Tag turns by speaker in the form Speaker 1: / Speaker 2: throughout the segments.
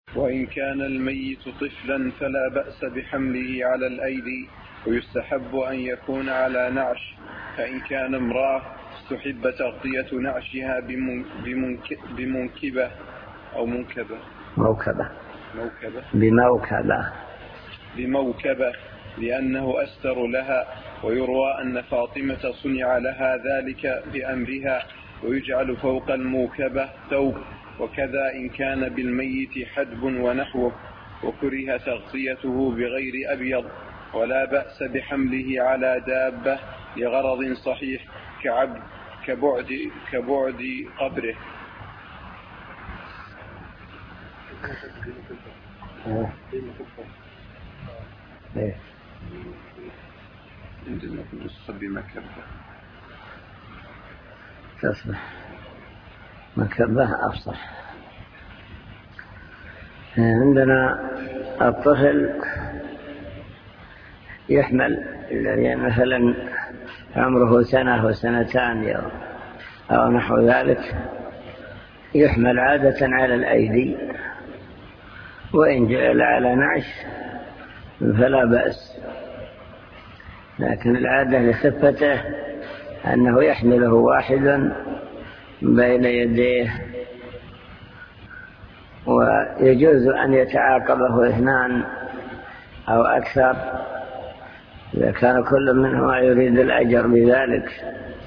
Speaker 1: وإن كان الميت طفلا فلا بأس بحمله على الأيدي، ويستحب أن يكون على نعش. فإن كان امرأة استحب تغطية نعشها بمنكبة أو بموكبة لأنه أستر لها. ويروى أن فاطمة صنع لها ذلك بأمرها، ويجعل فوق الموكبة ثوب. وكذا إن كان بالميت حدب ونحوه، وكره تغطيته بغير أبيض. ولا بأس بحمله على دابة لغرض صحيح كبعد قبره. عندنا في النسخة بمكبة
Speaker 2: تصبح مكبة أفصح. عندنا الطفل يحمل الذي مثلا عمره سنة وسنتان أو نحو ذلك، يحمل عادة على الأيدي، وإن جعل على نعش فلا بأس، لكن العادة لخفته أنه يحمله واحد بين يديه، ويجوز أن يتعاقبه اثنان أو أكثر إذا كان كل منهما يريد الأجر بذلك.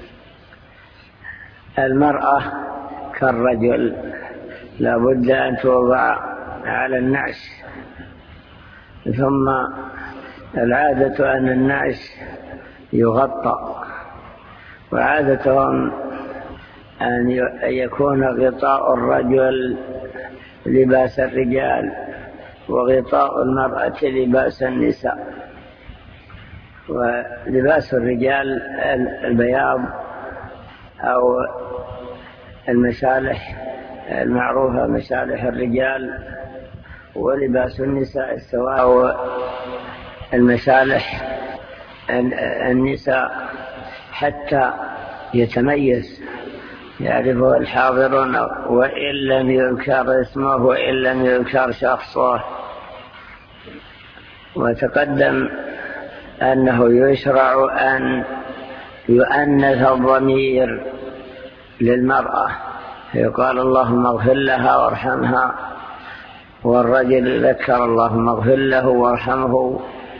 Speaker 2: المرأة كالرجل لا بد أن توضع على النعش، ثم العادة أن النعش يغطى، وعادتهم أن يكون غطاء الرجل لباس الرجال، وغطاء المرأة لباس النساء. ولباس الرجال البياض أو المشالح المعروفة مشالح الرجال، ولباس النساء السواد أو المشالح النساء، حتى يتميز يعرفه الحاضرون وإن لم يذكر اسمه وإن لم يذكر شخصه. وتقدم أنه يشرع أن يؤنث الضمير للمرأة، يقال اللهم اغفر لها وارحمها، والرجل ذكر اللهم اغفر له وارحمه.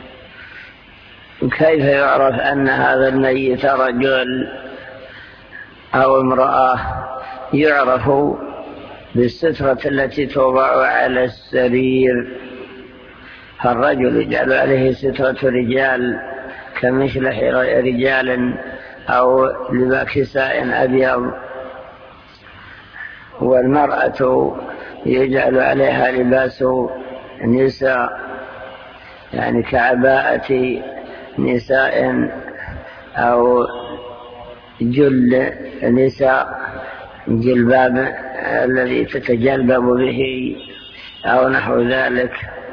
Speaker 2: كيف يعرف أن هذا الميت رجل أو امرأة؟ يعرف بالسترة التي توضع على السرير، فالرجل يجعل عليه سترة رجال كمشلح رجال أو كساء أبيض، والمرأة يجعل عليها لباس نساء، يعني كعباءة نساء أو جل نساء، جلباب الذي تتجلبب به أو نحو ذلك.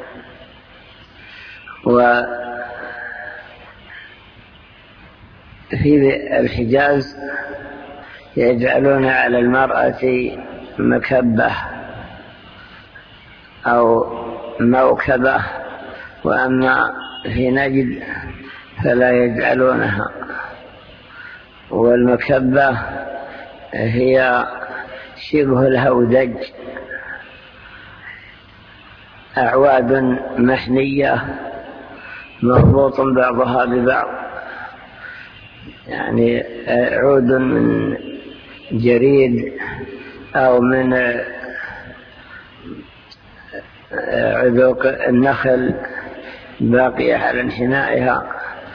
Speaker 2: وفي الحجاز يجعلون على المرأة مكبة أو موكبة، وأما في نجد فلا يجعلونها. والمكبة هي شبه الهودج، أعواد محنية مربوط بعضها ببعض، يعني عود من جريد أو من عذوق النخل باقية على انحنائها،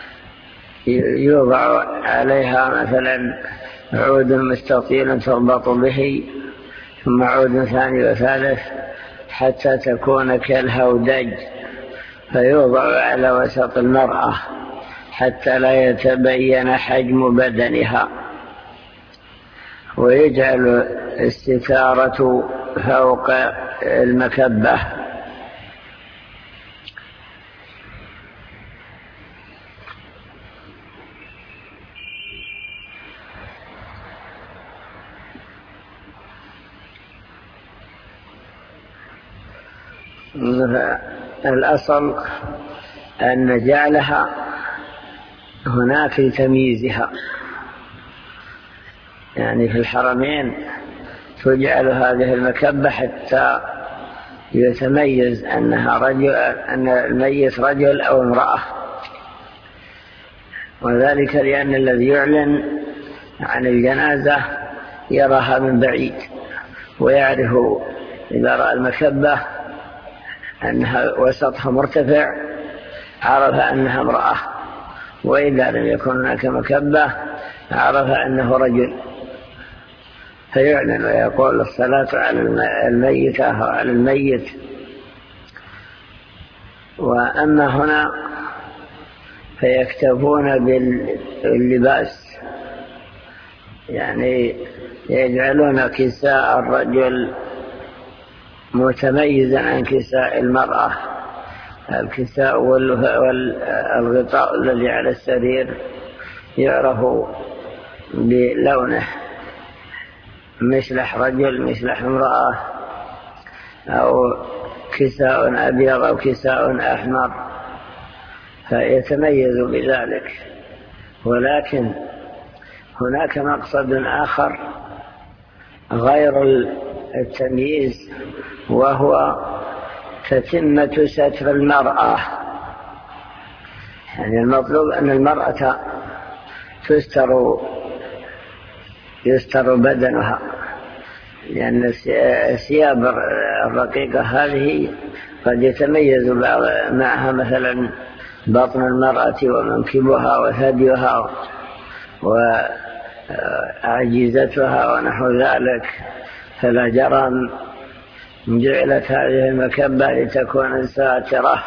Speaker 2: يوضع عليها مثلا عود مستطيل تربط به، ثم عود ثاني وثالث حتى تكون كالهودج، فيوضع على وسط المرأة حتى لا يتبين حجم بدنها، ويجعل الستارة فوق المكبة. الأصل أن جعلها هناك لتمييزها، يعني في الحرمين تجعل هذه المكبة حتى يتميز أنها رجل، أن الميت رجل أو امرأة، وذلك لأن الذي يعلن عن الجنازة يراها من بعيد ويعرف إذا رأى المكبة أنها وسطها مرتفع عرف أنها امرأة، وإذا لم يكن هناك مكبة عرف أنه رجل، فيعلن ويقول الصلاة على الميت أو على الميت. وأما هنا فيكتفون باللباس، يعني يجعلون كساء الرجل متميزا عن كساء المرأة، الكساء والغطاء الذي على السرير يعرف بلونه، مثل رجل مثل امرأة، أو كساء أبيض أو كساء أحمر، فيتميز بذلك. ولكن هناك مقصد آخر غير التمييز، وهو تتمة ستر المرأة، يعني المطلوب أن المرأة يستر بدنها، لأن الثياب الرقيقة هذه قد يتميز معها مثلا بطن المرأة ومنكبها وثديها وعجيزتها ونحو ذلك، فلا جرم جعلت هذه المكبة لتكون ساترة.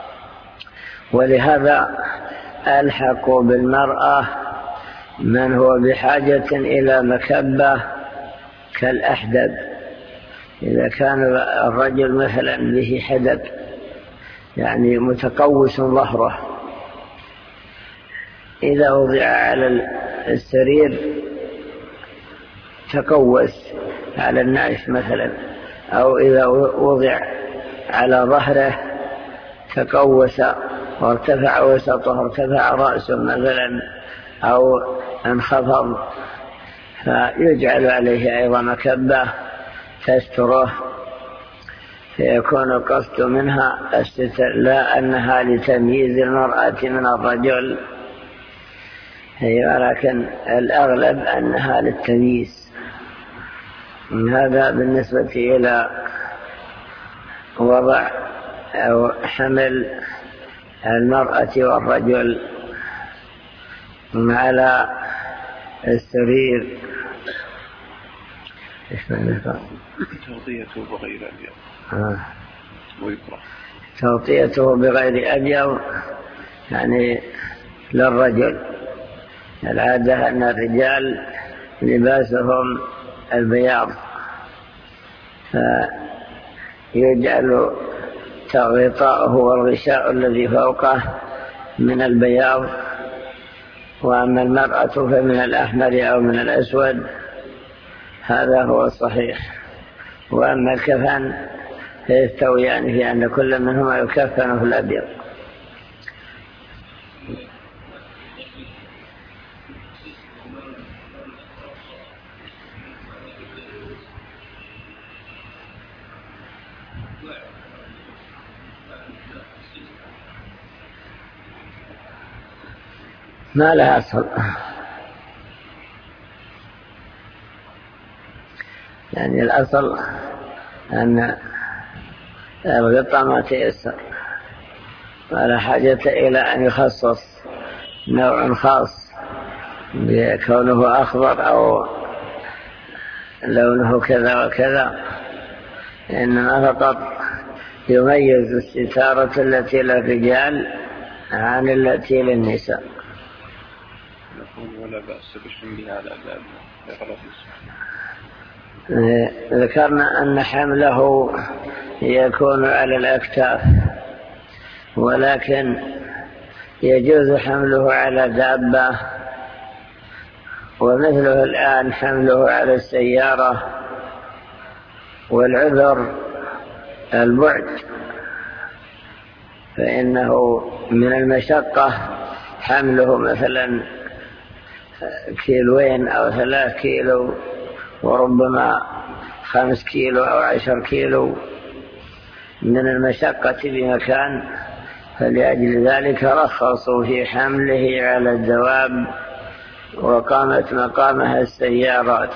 Speaker 2: ولهذا ألحقوا بالمرأة من هو بحاجة إلى مكبة كالأحدب، إذا كان الرجل مثلا به حدب يعني متقوس ظهره، إذا وضع على السرير تقوس على النعش مثلا، أو إذا وضع على ظهره تقوس وارتفع وسطه، ارتفع رأسه مثلا أو انخفض، فيجعل عليه أيضا مكبة تستره، فيكون القصد منها الستر، لا أنها لتمييز المرأة من الرجل، ولكن الأغلب أنها للتمييز. هذا بالنسبة إلى وضع أو حمل المرأة والرجل على السرير.
Speaker 1: تغطيته بغير أبيض ويكره
Speaker 2: تغطيته بغير أبيض، يعني للرجل. العادة أن الرجال لباسهم البياض، فيجعل غطاءه والغشاء الذي فوقه من البياض، وأما المرأة فمن الأحمر أو من الأسود، هذا هو الصحيح. وأما الكفن فيستويان في أن كل منهما يكفن في الأبيض. ما لها أصل، يعني الأصل أن الغطاء ما تيسر، ولا حاجة إلى أن يخصص نوع خاص بكونه أخضر أو لونه كذا وكذا، إنما فقط يميز الستارة التي للرجال عن التي للنساء.
Speaker 1: ولا بأس بشملها على الأبواب.
Speaker 2: ذكرنا أن حمله يكون على الأكتاف، ولكن يجوز حمله على دابة، ومثله الآن حمله على السيارة. والعذر البعد فإنه من المشقة حمله مثلا 2 كيلو أو 3 كيلو، وربما 5 كيلو أو 10 كيلو من المشقة بمكان، فلأجل ذلك رخصوا في حمله على الدواب، وقامت مقامها السيارات.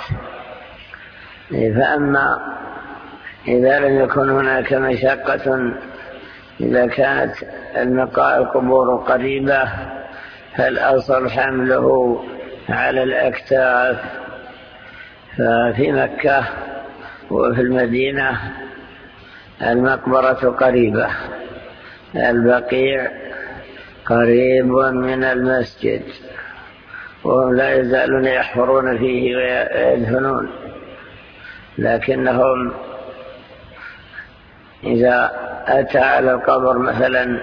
Speaker 2: فأما إذا لم يكن هناك مشقة، إذا كانت القبور قريبة، فالأصل حمله على الأكتاف. ففي مكة وفي المدينة المقبرة قريبة، البقيع قريب من المسجد، وهم لا يزالون يحفرون فيه ويدفنون، لكنهم إذا أتى على القبر مثلا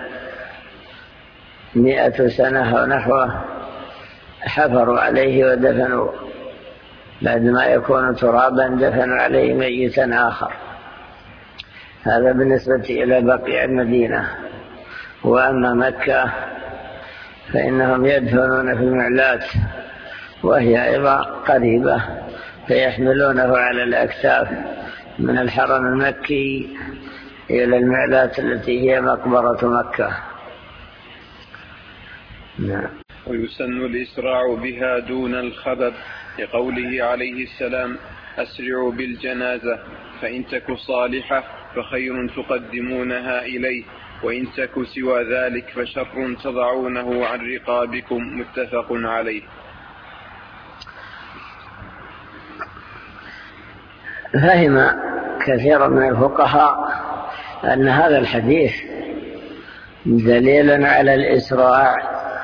Speaker 2: 100 سنة أو نحوه حفروا عليه ودفنوا، بعدما يكون ترابا دفنوا عليه ميتا آخر. هذا بالنسبة إلى بقيع المدينة. وأما مكة فإنهم يدفنون في المعلات، وهي أيضا قريبة، فيحملونه على الأكتاف من الحرم المكي إلى المعلات التي هي مقبرة مكة.
Speaker 1: نعم. ويسن الإسراع بها دون الخبب، لقوله عليه السلام: أسرعوا بالجنازة، فإن تك صالحة فخير تقدمونها إليه، وإن تك سوى ذلك فشر تضعونه عن رقابكم. متفق عليه.
Speaker 2: فهم كثير من الفقهاء أن هذا الحديث دليل على الإسراع،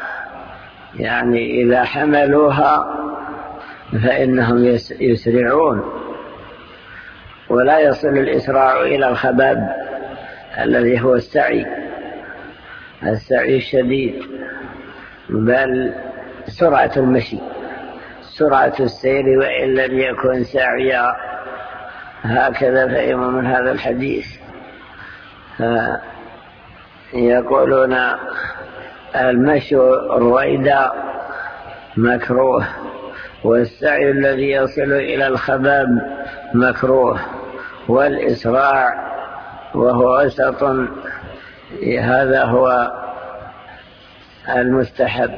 Speaker 2: يعني إذا حملوها فإنهم يسرعون، ولا يصل الإسراع إلى الخباب الذي هو السعي الشديد، بل سرعة المشي، سرعة السير وإن لم يكن ساعيا. هكذا فهم من هذا الحديث. يقولون المشي رويدا مكروه، والسعي الذي يصل إلى الخباب مكروه، والإسراع وهو وسط هذا هو المستحب.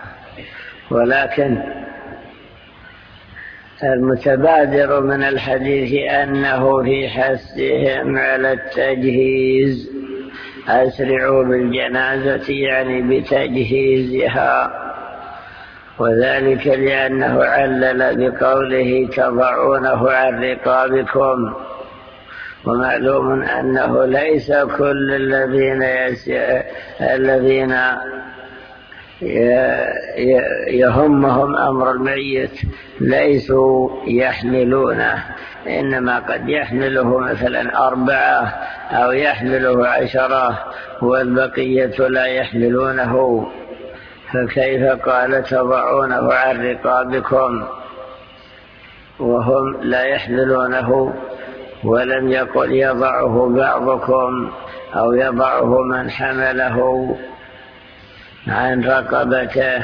Speaker 2: ولكن المتبادر من الحديث أنه في حثهم على التجهيز، أسرعوا بالجنازة يعني بتجهيزها، وذلك لأنه علل بقوله تضعونه عن رقابكم. ومعلوم أنه ليس كل الذين يهمهم أمر الميت ليسوا يحملونه، إنما قد يحمله مثلا 4 أو يحمله 10 والبقية لا يحملونه، فكيف قال تضعونه عن رقابكم وهم لا يحملونه؟ ولم يقل يضعه بعضكم أو يضعه من حمله عن رقبته،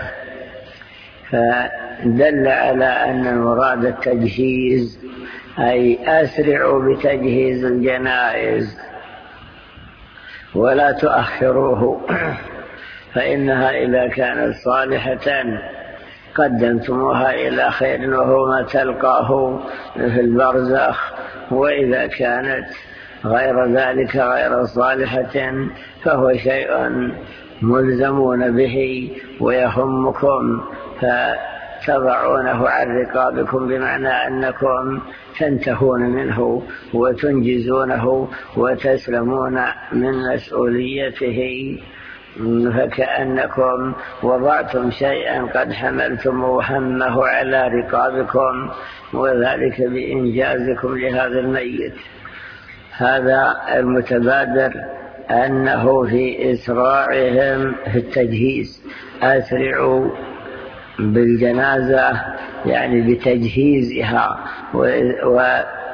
Speaker 2: فدل على أن المراد التجهيز، أي أسرعوا بتجهيز الجنائز ولا تؤخروه، فإنها إذا كانت صالحة قدمتموها إلى خير وهو ما تلقاه في البرزخ، وإذا كانت غير ذلك غير صالحة فهو شيء ملزمون به ويهمكم، فتضعونه عن رقابكم، بمعنى أنكم تنتهون منه وتنجزونه وتسلمون من مسؤوليته، فكأنكم وضعتم شيئا قد حملتم همه على رقابكم، وذلك بإنجازكم لهذا الميت. هذا المتبادر أنه في إسراعهم في التجهيز، أسرعوا بالجنازة يعني بتجهيزها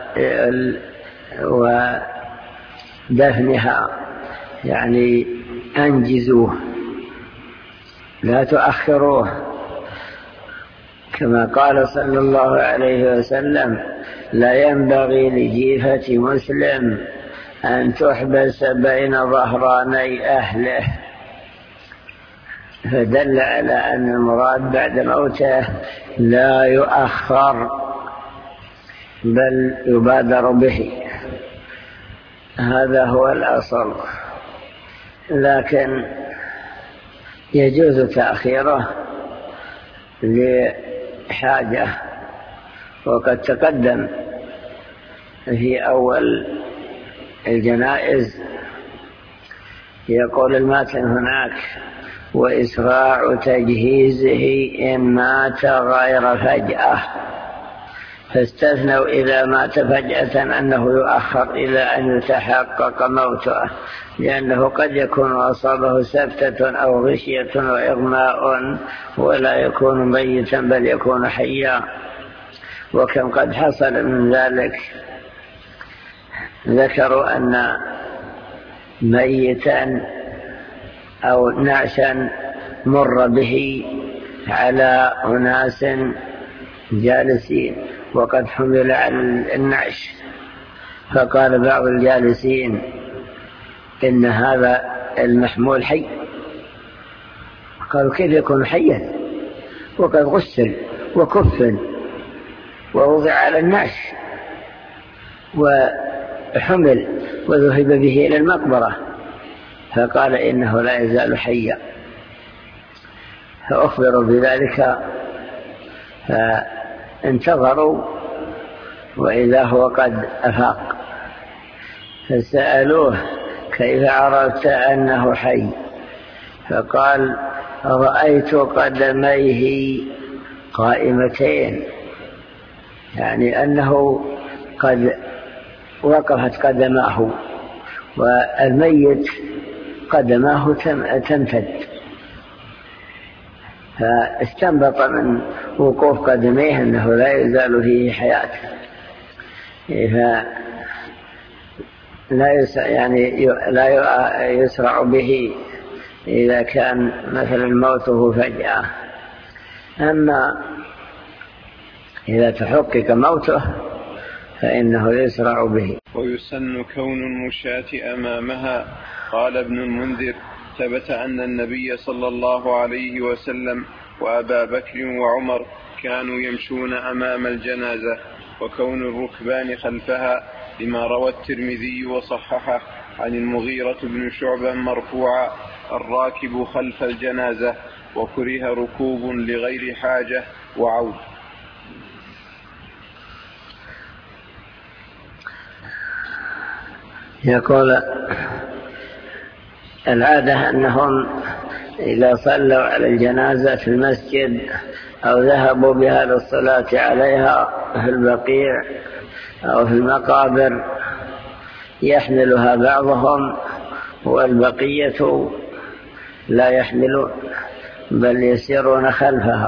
Speaker 3: ودفنها، يعني
Speaker 2: أنجزوه لا تؤخروه، كما قال صلى الله عليه وسلم: لا ينبغي لجيفة مسلم أن تحبس بين ظهراني أهله. فدل على أن المراد بعد موته لا يؤخر بل يبادر به، هذا هو الأصل، لكن يجوز تأخيره لحاجة. وقد تقدم في أول الجنائز يقول الماتن هناك: وإسراع تجهيزه إن مات غير فجأة، فاستثنوا إذا مات فجأة أنه يؤخر إلى أن يتحقق موته، لأنه قد يكون أصابه سكتة أو غشية وإغماء ولا يكون ميتا بل يكون حيا، وكم قد حصل من ذلك. ذكروا أن ميتا أو نعشا مر به على أناس جالسين وقد حمل على النعش، فقال بعض الجالسين: إن هذا المحمول حي. قالوا: كيف يكون حيا وقد غسل وكفن ووضع على النعش وحمل وذهب به إلى المقبرة؟ فقال: إنه لا يزال حيا. فأخبروا بذلك فانتظروا وإذا هو قد أفاق، فسألوه: كيف عرفت أنه حي؟ فقال: رأيت قدميه قائمتين، يعني أنه قد وقفت قدماه، والميت قدماه تمتد، فاستنبط من وقوف قدميه أنه لا يزال فيه حياة. لا يسرع به إذا كان مثلا موته فجأة. أما إذا تحقق موته فإنه يسرع به.
Speaker 1: ويسن كون المشاة أمامها. قال ابن المنذر: ثبت أن النبي صلى الله عليه وسلم وأبا بكر وعمر كانوا يمشون أمام الجنازة، وكون الركبان خلفها، لما روى الترمذي وصححه عن المغيرة بن شعبة مرفوعا: الراكب خلف الجنازة، وكره ركوب لغير حاجة وعود.
Speaker 2: يقول: العادة أنهم إذا صلوا على الجنازة في المسجد أو ذهبوا بها للصلاة عليها في البقيع أو في المقابر يحملها بعضهم والبقية لا يحملون بل يسيرون خلفها.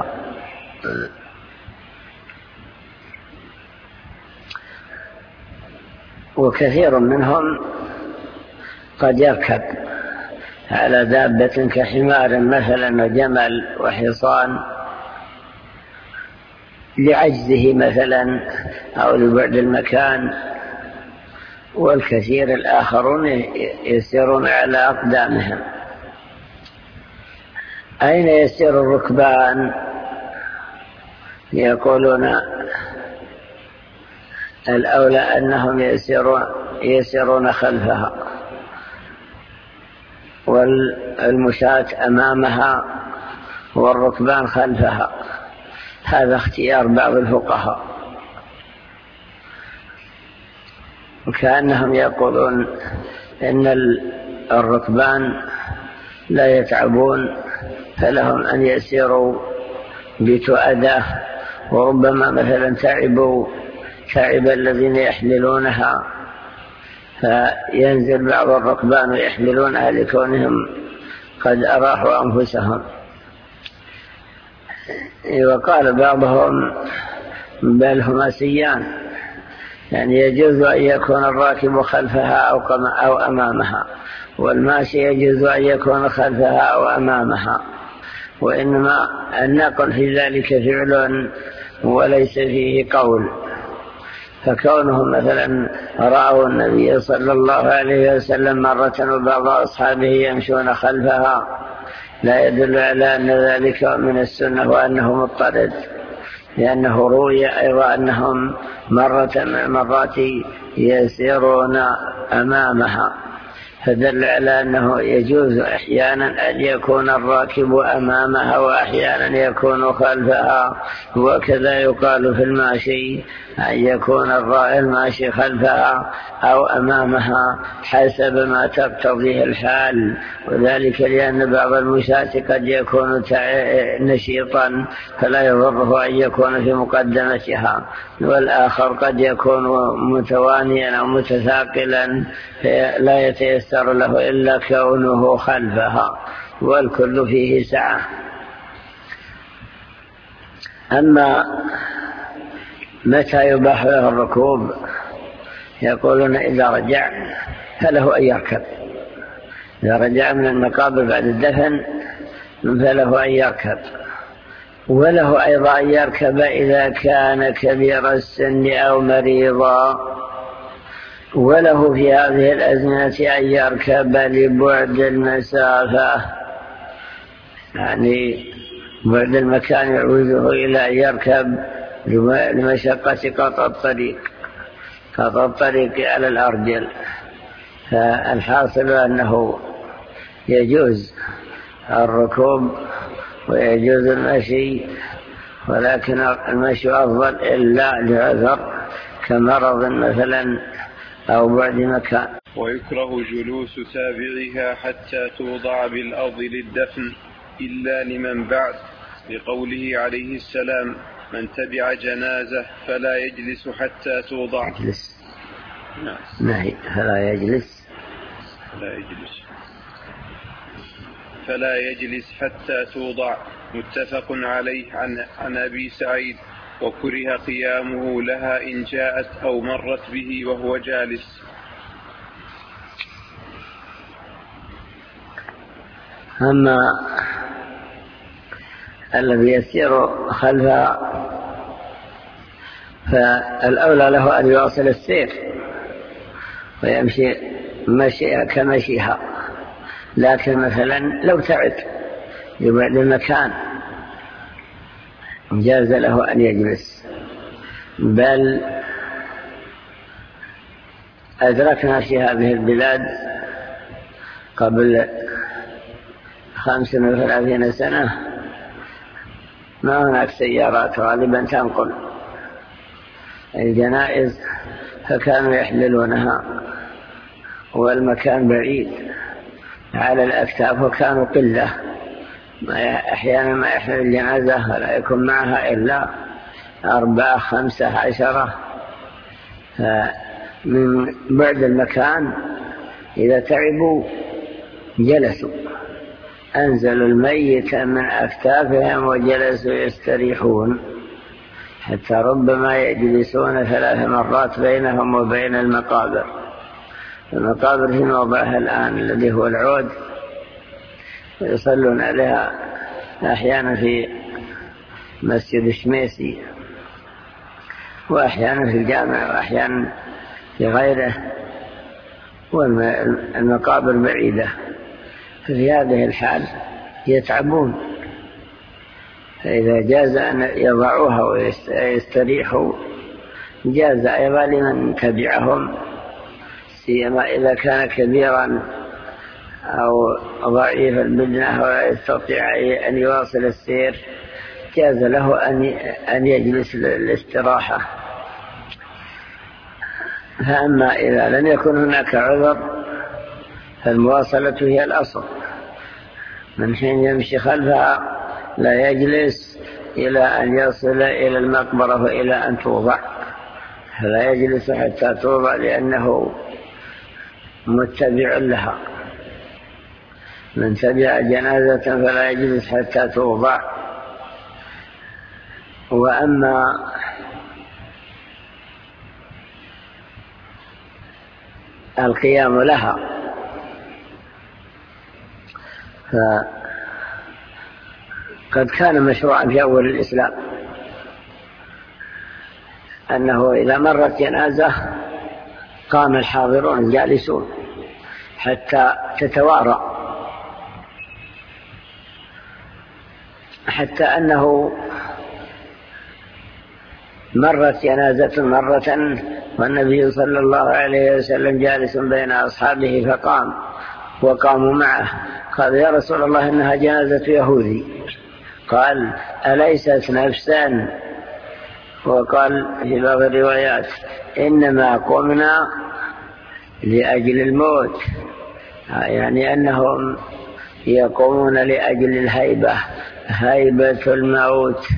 Speaker 2: وكثير منهم قد يركب على دابة كحمار مثلا وجمل وحصان لعجزه مثلا أو لبعد المكان، والكثير الآخرون يسيرون على أقدامهم. أين يسير الركبان؟ يقولون الأولى أنهم يسيرون خلفها، والمشاة أمامها والركبان خلفها. هذا اختيار بعض الفقهاء، كأنهم يقولون إن الركبان لا يتعبون فلهم أن يسيروا بتؤدة، وربما مثلا تعب الذين يحملونها فينزل بعض الركبان ويحملونها لكونهم قد أراحوا أنفسهم. وقال بعضهم بل هما سيان، يعني يجوز أن يكون الراكب خلفها أو أمامها، والماشي يجوز أن يكون خلفها أو أمامها، وإنما النقل في ذلك فعل وليس فيه قول. فكونهم مثلا رأوا النبي صلى الله عليه وسلم مرة وبعض أصحابه يمشون خلفها لا يدل على أن ذلك من السنة وأنه مضطرد، لأنه روي أيضا أنهم مرة من المرات يسيرون أمامها، فدل على أنه يجوز أحيانا أن يكون الراكب أمامها وأحيانا يكون خلفها. وكذا يقال في الماشي أن يكون الماشي خلفها أو أمامها حسب ما تقتضيه الحال، وذلك لأن بعض المشاة قد يكون نشيطا فلا يضره أن يكون في مقدمتها، والآخر قد يكون متوانيا أو متثاقلا لا يتيسر له إلا كونه خلفها، والكل فيه سعة. أما متى يباح له الركوب؟ يقولون إذا رجع فله أن يركب، إذا رجع من المقابر بعد الدفن فله أن يركب، وله أيضا أن يركب إذا كان كبير السن أو مريضا، وله في هذه الأزمنة أن يركب لبعد المسافة، يعني بعد المكان يعوزه إلى أن يركب لمشقة قطع الطريق على الأرجل. فالحاصل أنه يجوز الركوب ويجوز المشي، ولكن المشي أفضل إلا لعذر كمرض مثلا أو بعد مكان.
Speaker 1: ويكره جلوس تابعها حتى توضع بالأرض للدفن إلا لمن بعد، لقوله عليه السلام: من تبع جنازة فلا يجلس حتى توضع. فلا يجلس حتى توضع. متفق عليه عن أبي سعيد. وكره قيامه لها إن جاءت أو مرت به وهو جالس.
Speaker 2: أما الذي يسير خلفها فالأولى له أن يواصل السير ويمشي مشيها كمشيها، لكن مثلا لو تعب يبعد المكان جاز له أن يجلس. بل أدركنا في هذه البلاد قبل 35 سنة ما هناك سيارات غالبا تنقل الجنائز، فكانوا يحملونها والمكان بعيد على الأكتاف، وكانوا قلة، أحيانا ما يحمل الجنازة ولا يكون معها إلا 4 5 10. من بعد المكان إذا تعبوا جلسوا، أنزلوا الميت من أكتافهم وجلسوا يستريحون، حتى ربما يجلسون 3 مرات بينهم وبين المقابر. المقابر في موضعها الآن الذي هو العود، ويصلون عليها أحيانا في مسجد الشميسي، وأحيانا في الجامع، وأحيانا في غيره، والمقابر بعيدة. في هذه الحال يتعبون، فإذا جاز أن يضعوها ويستريحوا جاز أيضا لمن تبعهم، سيما إذا كان كبيرا أو ضعيف البدنة ولا يستطيع أن يواصل السير، جاز له أن يجلس للاستراحة. فأما إذا لم يكن هناك عذر فالمواصلة هي الأصل، من حين يمشي خلفها لا يجلس إلى أن يصل إلى المقبرة وإلى أن توضع، فلا يجلس حتى توضع لأنه متبع لها. من تبع جنازة فلا يجلس حتى توضع. وأما القيام لها. فقد كان مشروعا في أول الإسلام أنه إذا مرت جنازة قام الحاضرون الجالسون حتى تتوارى، حتى أنه مرت جنازة مرة والنبي صلى الله عليه وسلم جالس بين أصحابه فقام وقاموا معه. قال: يا رسول الله إنها جنازة يهودي. قال: أليست نفسا؟ وقال في بعض الروايات: إنما قمنا لأجل الموت، يعني أنهم يقومون لأجل الهيبة، هيبة الموت.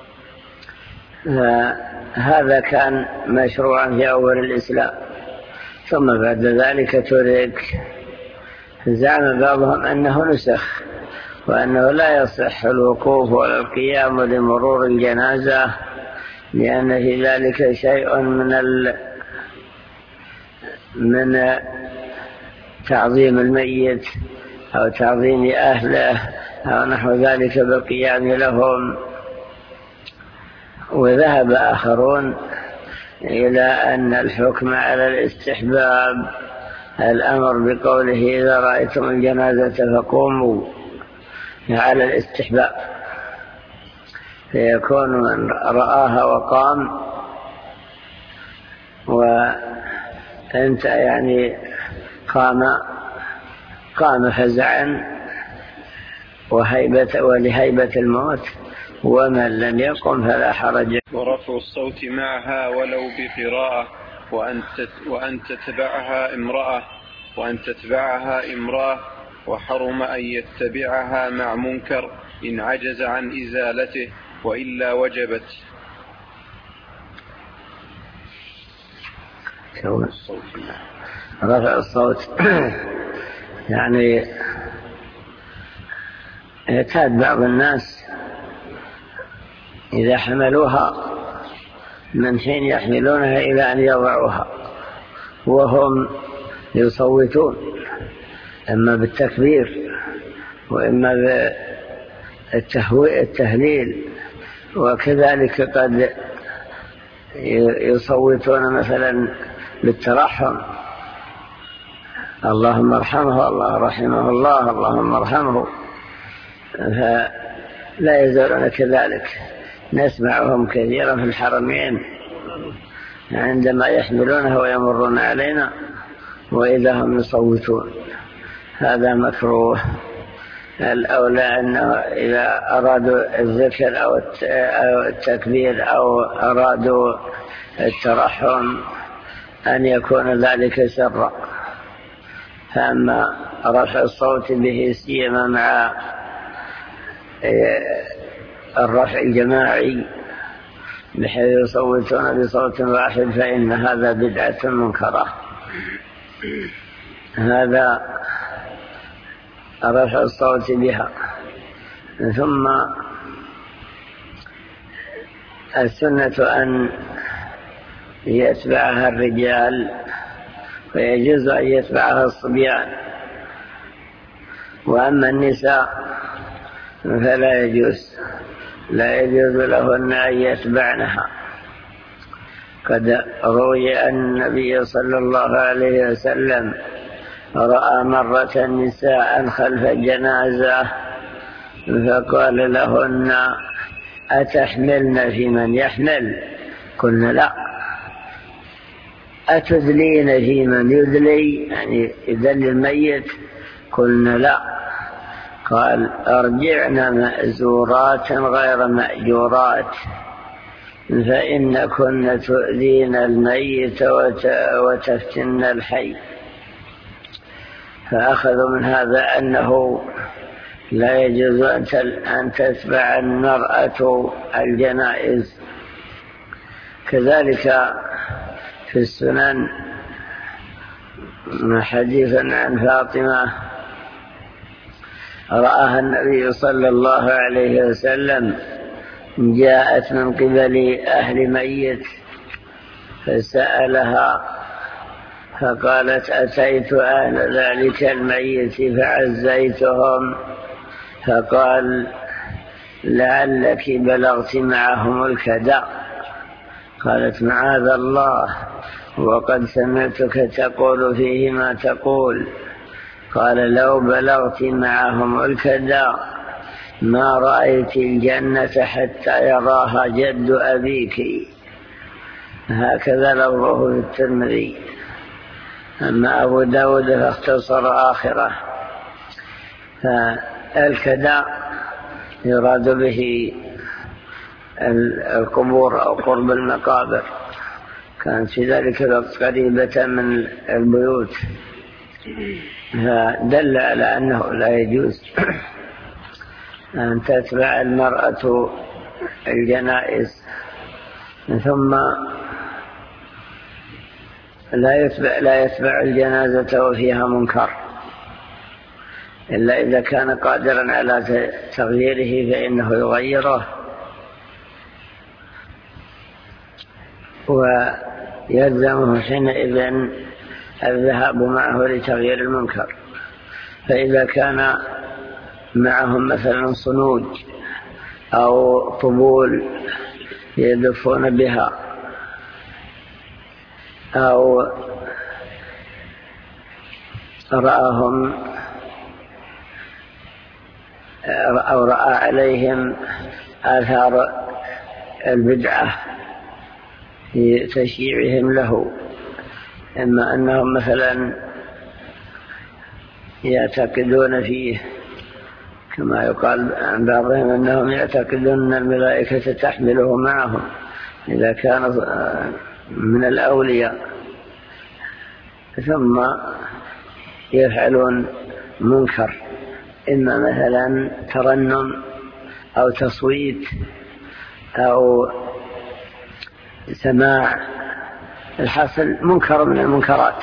Speaker 2: هذا كان مشروعا في أول الإسلام، ثم بعد ذلك ترك. زعم بعضهم أنه نسخ، وأنه لا يصح الوقوف ولا القيام لمرور الجنازة، لأن في ذلك شيء من تعظيم الميت أو تعظيم أهله أو نحو ذلك بالقيام لهم. وذهب آخرون إلى أن الحكم على الاستحباب، الأمر بقوله: إذا رأيتم الجنازة فقوموا، على الاستحباب، فيكون من رآها وقام وأنت يعني قام فزعا ولهيبة الموت، ومن لم يقم فلا حرج.
Speaker 1: ورفع الصوت معها ولو بقراءة، وأن تتبعها امرأة، وحرم أن يتبعها مع منكر إن عجز عن إزالته، وإلا وجبت.
Speaker 2: رفع الصوت يعني يكاد بعض الناس إذا حملوها من حين يحملونها إلى أن يضعوها وهم يصوتون، إما بالتكبير وإما بالتهليل، وكذلك قد يصوتون مثلا بالترحم: اللهم ارحمه، الله رحمه الله، اللهم ارحمه. فلا يزالون كذلك، نسمعهم كثيرا في الحرمين عندما يحملونها ويمرون علينا وإذا هم يصوتون. هذا مكروه. الأولى أنه إذا أرادوا الذكر أو التكبير أو أرادوا الترحم أن يكون ذلك سرا. فأما رفع الصوت به سيما مع الرفع الجماعي بحيث يصوتون بصوت واحد فإن هذا بدعة منكرة. هذا رفع الصوت بها. ثم السنة أن يتبعها الرجال، ويجوز أن يتبعها الصبيان. وأما النساء فلا يجوز، لا يجوز لهن أن يتبعنها. قد روي أن النبي صلى الله عليه وسلم رأى مرة نساء خلف الجنازة فقال لهن: أتحملن في من يحمل؟ قلنا: لا. أتذلين في من يذلي، يعني يذل الميت؟ قلنا: لا. قال: أرجعن مأزورات غير مأجورات، فإن كن تؤذين الميت وتفتن الحي. فأخذوا من هذا أنه لا يجوز أن تتبع المرأة الجنائز. كذلك في السنن حديثا عن فاطمة رآها النبي صلى الله عليه وسلم، جاءت من قبل أهل ميت فسألها فقالت أتيت أهل ذلك الميت فعزيتهم، فقال لعلك بلغت معهم الكدى. قالت معاذ الله، وقد سمعتك تقول فيه ما تقول. قال لو بلغت معهم الكدى ما رأيت الجنة حتى يراها جد أبيك. هكذا لفظه في الترمذي. أما أبو داود فاختصر آخره. فالكدى يراد به القبور أو قرب المقابر، كانت في ذلك الوقت قريبة من البيوت، فدل على أنه لا يجوز أن تتبع المرأة الجنائز، ثم لا يتبع الجنازة وفيها منكر إلا إذا كان قادرا على تغييره فإنه يغيره، ويلزمه حينئذ الذهاب معه لتغيير المنكر. فإذا كان معهم مثلا صنوج أو طبول يدفون بها أو رأى عليهم آثار البدعة في تشييعهم له، إما أنهم مثلا يعتقدون فيه كما يقال عن بعضهم أنهم يعتقدون أن الملائكة تحمله معهم إذا كان من الأولياء، ثم يفعلون منكر، إما مثلا ترنم أو تصويت أو سماع، الحاصل منكر من المنكرات.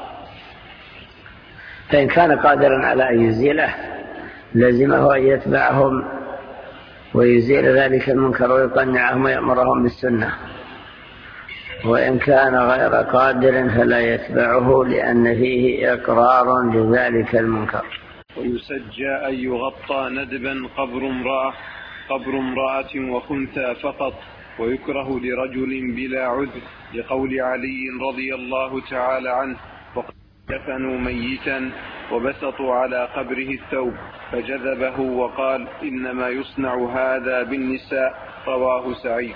Speaker 2: فإن كان قادرا على أن يزيله لازمه أن يتبعهم ويزيل ذلك المنكر ويقنعهم ويأمرهم بالسنة، وإن كان غير قادر فلا يتبعه لأن فيه إقرار لذلك المنكر.
Speaker 1: ويسجى أن يغطى ندبا قبر امرأة وخنثى فقط، ويكره لرجل بلا عذر، لقول علي رضي الله تعالى عنه وقد دفنوا ميتا وبسطوا على قبره الثوب فجذبه وقال إنما يصنع هذا بالنساء. رواه سعيد.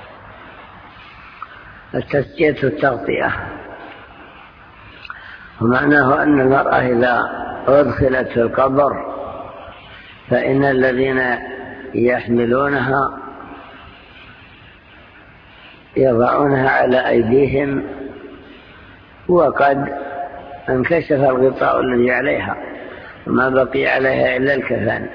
Speaker 2: التسجية التغطية، ومعناه أن المرأة إذا أدخلت في القبر فإن الذين يحملونها يضعونها على أيديهم وقد انكشف الغطاء الذي عليها وما بقي عليها إلا الكفن،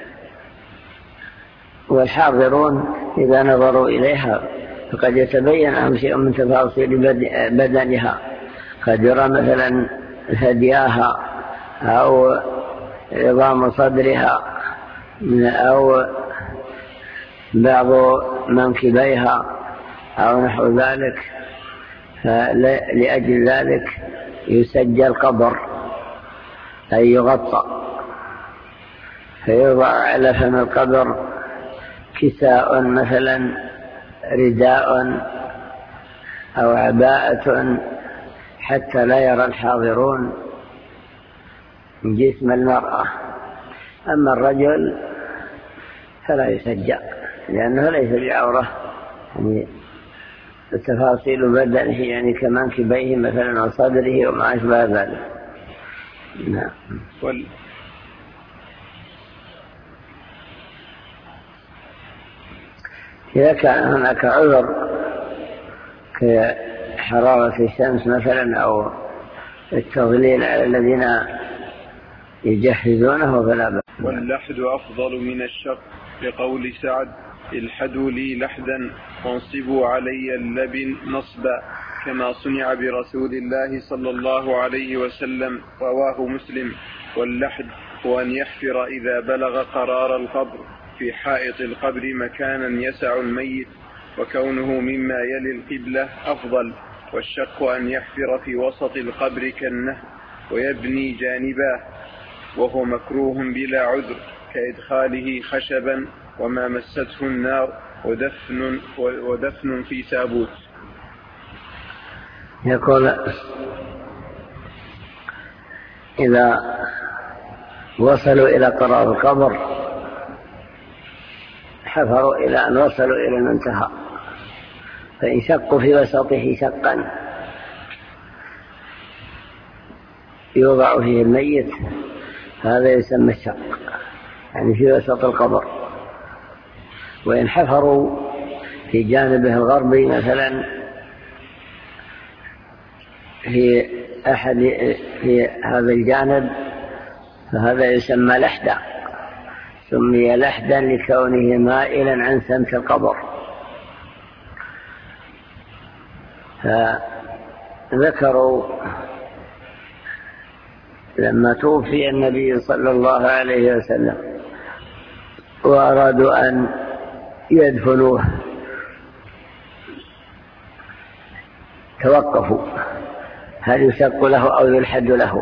Speaker 2: والحاضرون إذا نظروا إليها فقد يتبين لهم شيء من تفاصيل بدنها، قد يرى مثلا ثدياها أو عظام صدرها أو بعض منكبيها أو نحو ذلك، لأجل ذلك يسجل القبر أي يغطى، فيوضع على فم القبر كساء مثلا رداء أو عباءة حتى لا يرى الحاضرون جسم المرأة. أما الرجل فلا يسجى لأنه ليس بعورة، يعني التفاصيل بدنه يعني كمنكبيه مثلا وصدره وما أشبه ذلك. نعم. إذا كان هناك عذر كحرارة الشمس مثلا أو التظليل على الذين يجهزونه فلا بأس.
Speaker 1: واللحد أفضل من الشق، لقول سعد الحدوا لي لحدا وانصبوا علي اللبن نصبا، كما صنع برسول الله صلى الله عليه وسلم. رواه مسلم. واللحد هو أن يحفر إذا بلغ قرار القبر في حائط القبر مكانا يسع الميت، وكونه مما يلي القبلة أفضل، والشق أن يحفر في وسط القبر كالنهر ويبني جانباه، وهو مكروه بلا عذر، كإدخاله خشبا وما مسته النار ودفن في تابوت.
Speaker 2: يقول إذا وصلوا إلى قرار القبر حفروا إلى أن وصلوا إلى المنتهى، فإن شقوا في وسطه شقا يوضع فيه الميت هذا يسمى الشق، يعني في وسط القبر. وإن حفروا في جانبه الغربي مثلا في هذا الجانب فهذا يسمى لحدا، سمي لحدا لكونه مائلا عن سمت القبر. فذكروا لما توفي النبي صلى الله عليه وسلم وأرادوا أن يدفنوه توقفوا هل يشق له أو يلحد له،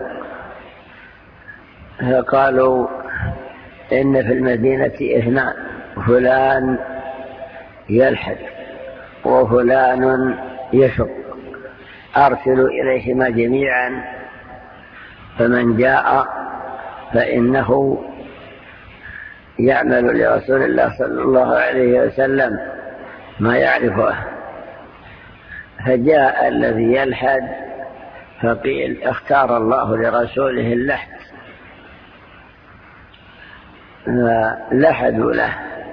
Speaker 2: فقالوا إن في المدينة اثنان، فلان يلحد وفلان يشق، أرسلوا إليهما جميعا، فمن جاء فإنه يعمل لرسول الله صلى الله عليه وسلم ما يعرفه. فجاء الذي يلحد فقيل اختار الله لرسوله اللحد فلحدوا له.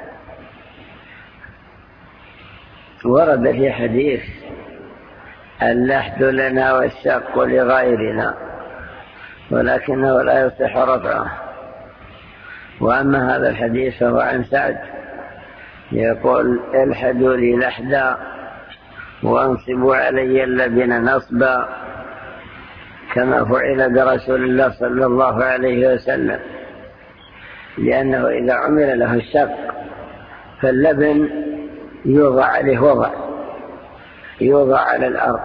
Speaker 2: ورد في حديث اللحد لنا والشق لغيرنا ولكنه لا يصح رفعه. وأما هذا الحديث فهو عن سعد يقول الحدوا لي لحدا وانصبوا علي اللبن نصبا، كما فعل برسول الله صلى الله عليه وسلم، لأنه إذا عمل له الشق فاللبن يوضع عليه يوضع على الأرض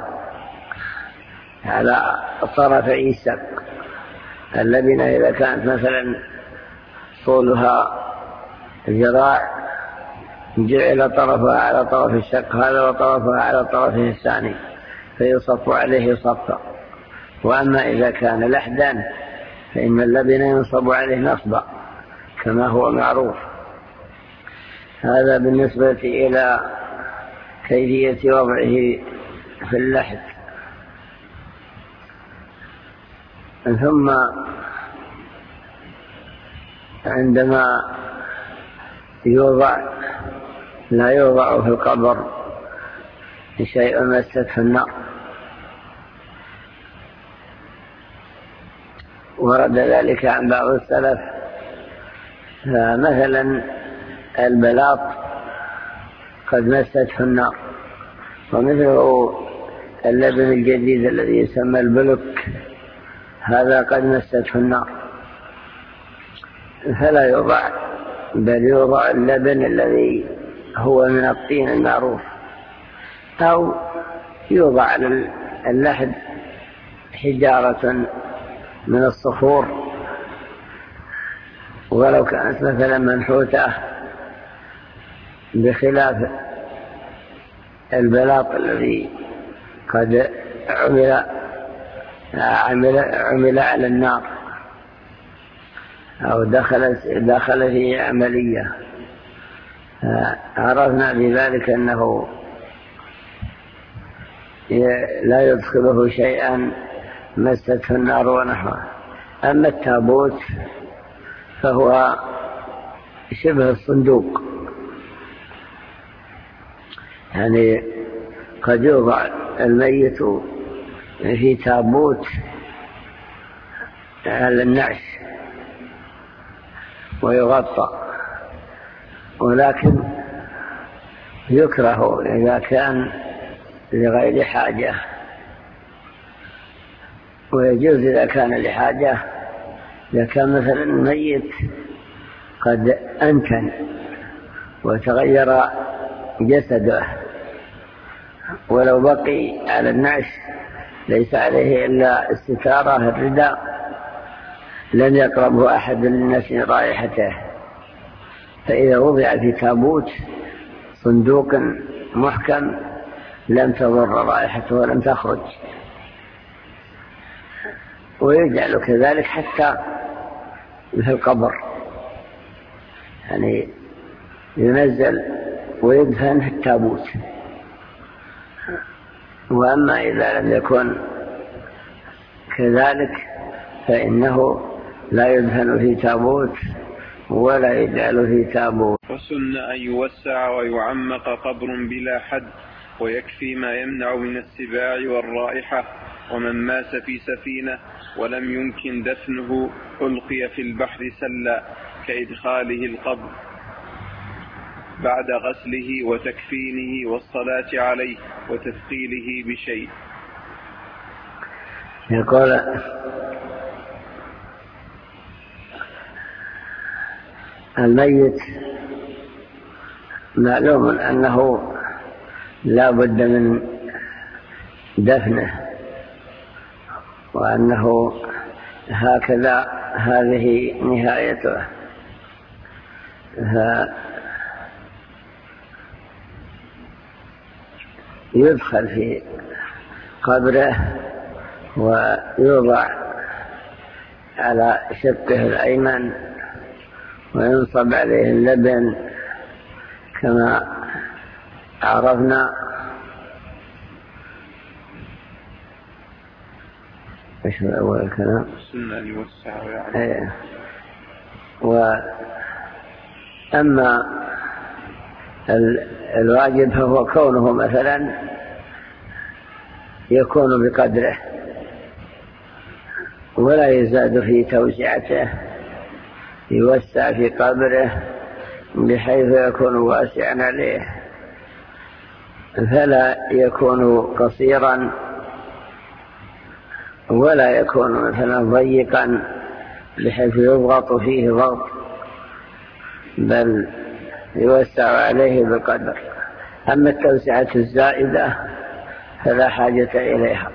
Speaker 2: على طرفي الشق. اللبنة إذا كانت مثلا طولها ذراع جعل طرفها على طرف الشق هذا وطرفها على طرفه الثاني فيصف عليه صفا. وأما إذا كان لحدا فإن اللبن ينصب عليه نصبا كما هو معروف. هذا بالنسبة إلى كيفية وضعه في اللحد. ثم عندما يوضع لا يوضع في القبر شيء مسته النار. ورد ذلك عن بعض السلف، مثلا البلاط قد مسته النار، ومثله اللبن الجديد الذي يسمى البلك هذا قد مسته النار، فلا يوضع، بل يوضع اللبن الذي هو من الطين المعروف، أو يوضع على اللحد حجارة من الصخور ولو كانت مثلا منحوتة، بخلاف البلاط الذي قد عمل على النار أو دخل فيه عملية. عرفنا بذلك أنه لا يدخله شيئا مسته النار ونحوه. أما التابوت فهو شبه الصندوق، يعني قد يوضع الميت في تابوت على النعش ويغطى، ولكن يكره إذا كان لغير حاجة، ويجوز إذا كان لحاجة. إذا كان مثلا الميت قد أنتن وتغير جسده ولو بقي على النعش ليس عليه إلا الستارة الرداء لن يقربه أحد للناس رائحته. فإذا وضع في تابوت صندوق محكم لم تضر رائحته ولم تخرج. ويجعل كذلك حتى في القبر، يعني ينزل ويدفن في التابوت. وأما إذا لم يكن كذلك فإنه لا يدفن في تابوت ولا يجعل في تابوت.
Speaker 1: وسن أن يوسع ويعمق قبر بلا حد، ويكفي ما يمنع من السباع والرائحة. ومن مات في سفينة ولم يمكن دفنه ألقي في البحر سلا كإدخاله القبر بعد غسله وتكفينه والصلاة عليه وتثقيله بشيء.
Speaker 2: يقول الميت معلوم أنه لا بد من دفنه، وأنه هكذا هذه نهايته. يدخل في قبره ويوضع على شقه الأيمن وينصب عليه اللبن كما عرفنا. ايش هو اول الكلام؟
Speaker 1: السنة يوسع يعني.
Speaker 2: واما الواجب فهو كونه مثلا يكون بقدره ولا يزاد في توسعته، يوسع في قبره بحيث يكون واسعا عليه، فلا يكون قصيرا ولا يكون مثلا ضيقا بحيث يضغط فيه ضغط، بل يوسع عليه بقدر. أما التوسعة الزائدة فلا حاجة إليها،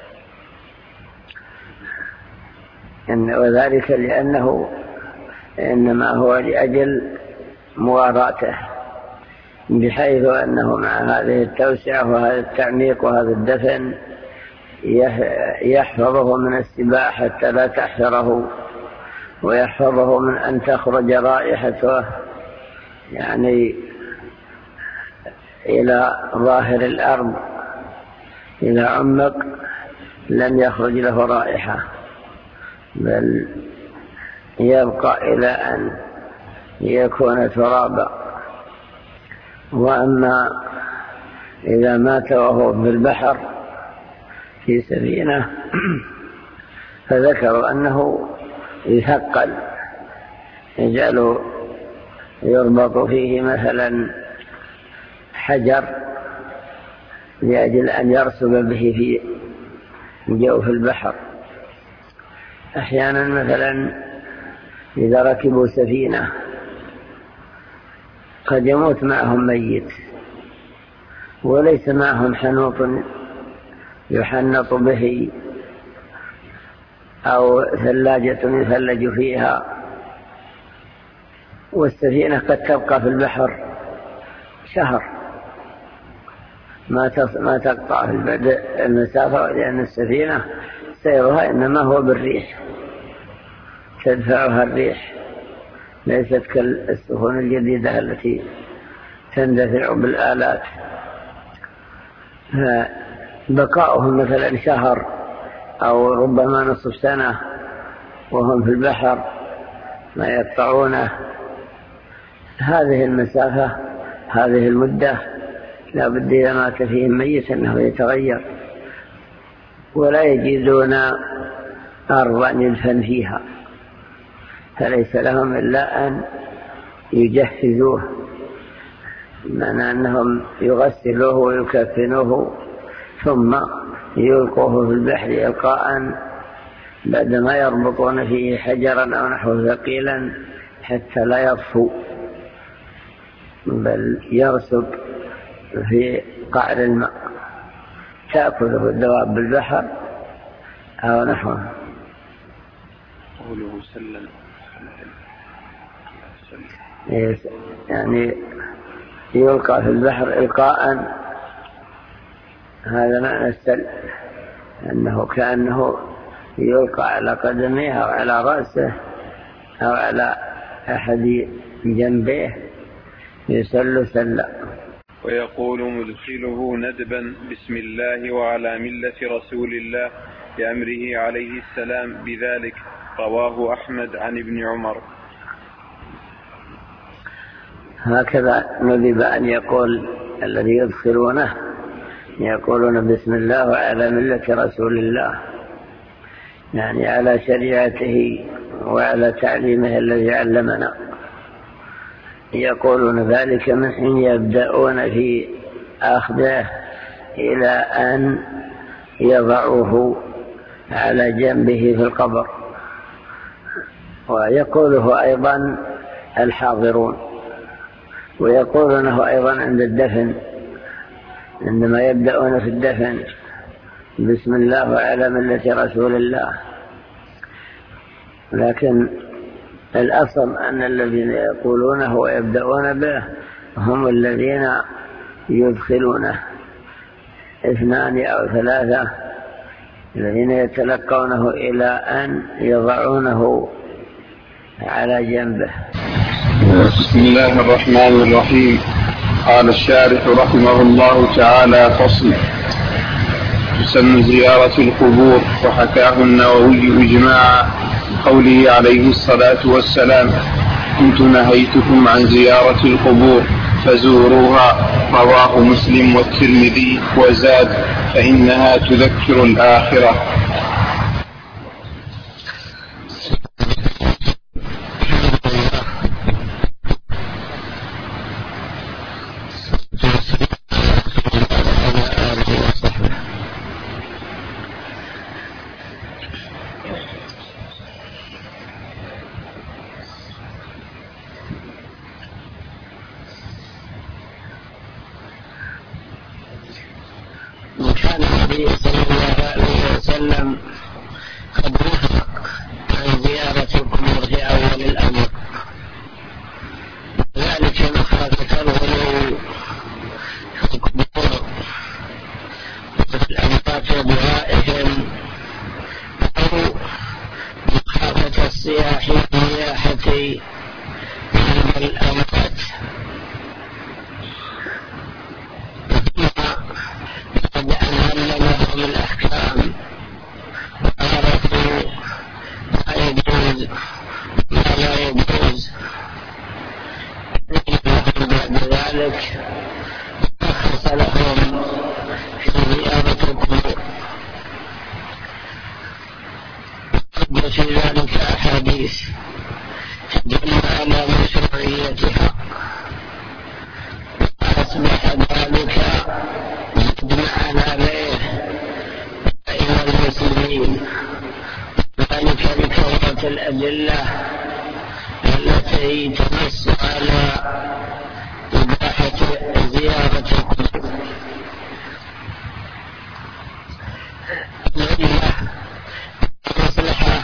Speaker 2: وذلك لأنه إنما هو لأجل مواراته، بحيث أنه مع هذه التوسعة وهذا التعميق وهذا الدفن يحفظه من السباع حتى لا تحشره، ويحفظه من أن تخرج رائحته يعني إلى ظاهر الأرض. إذا عمق لم يخرج له رائحة، بل يبقى إلى أن يكون ترابا. وأما إذا مات وهو في البحر في سفينة فذكروا أنه يثقل، يجعل يربط فيه مثلا حجر لأجل أن يرسب به في جوف البحر. أحيانا مثلا إذا ركبوا سفينة قد يموت معهم ميت وليس معهم حنوط يحنط به أو ثلاجة يثلج فيها، والسفينة قد تبقى في البحر شهر ما تقطع في المسافة، لأن السفينة سيرها إنما هو بالريح، تدفعها الريح، ليست كالسفن الجديدة التي تندفع بالآلات. فبقاؤهم مثلا شهر أو ربما نصف سنة وهم في البحر ما يقطعونه، هذه المسافة هذه المدة لا بد إذا مات فيهم ميت أنه يتغير، ولا يجدون أرضا يدفن فيها، فليس لهم إلا أن يجهزوه، معنى أنهم يغسلوه ويكفنوه ثم يلقوه في البحر إلقاء بعدما يربطون فيه حجرا أو نحو ثقيلا حتى لا يطفو بل يرسب في قعر الماء. تأكله الدواب بالبحر أو نحوه.
Speaker 1: قوله سلم
Speaker 2: يعني يلقى في البحر إلقاء، هذا معنى السلم، أنه كأنه يلقى على قدميه أو على رأسه أو على أحد جنبيه يسل سلا.
Speaker 1: ويقول مدخله ندبا بسم الله وعلى ملة رسول الله بأمره عليه السلام بذلك، رواه أحمد عن ابن عمر.
Speaker 2: هكذا ندب أن يقول الذي يدخلونه يقولون بسم الله وعلى ملة رسول الله، يعني على شريعته وعلى تعليمه الذي علمنا. يقولون ذلك من حين يبدأون في أخذه إلى أن يضعوه على جنبه في القبر. ويقوله أيضا الحاضرون، ويقولونه أيضا عند الدفن، عندما يبدأون في الدفن بسم الله وعلى ملة رسول الله. لكن الأصل أن الذين يقولونه ويبدأون به هم الذين يدخلونه، 2 أو 3 الذين يتلقونه إلى أن يضعونه على جنبه.
Speaker 1: بسم الله الرحمن الرحيم. قال الشارح رحمه الله تعالى: فصل. تسن زيارة القبور. وحكاه النووي إجماعا قوله عليه الصلاة والسلام: كنت نهيتكم عن زيارة القبور فزوروها، رواه مسلم والترمذي، وزاد: فإنها تذكر الآخرة.
Speaker 2: وكان النبي صلى الله عليه وسلم قد نهى عن زيارة القبور في أول الأمر، ذلك مخافة الغلو في القبور وفي الأموات ودعائهم، أو مخافة الصياح والنياحة عند الأموات. بعد أن علمهم الأحكام وعرفوا ما يجوز ما لا يجوز، بعد ذلك رخص لهم في زيارة القبور. وفي ذلك أحاديث تدل على مشروعيتها، وأصبح ذلك مجمعا عليه بين المسلمين، ذلك بكثرة الأدلة التي تنص على إباحة زيارة القبور. العلة مصلحة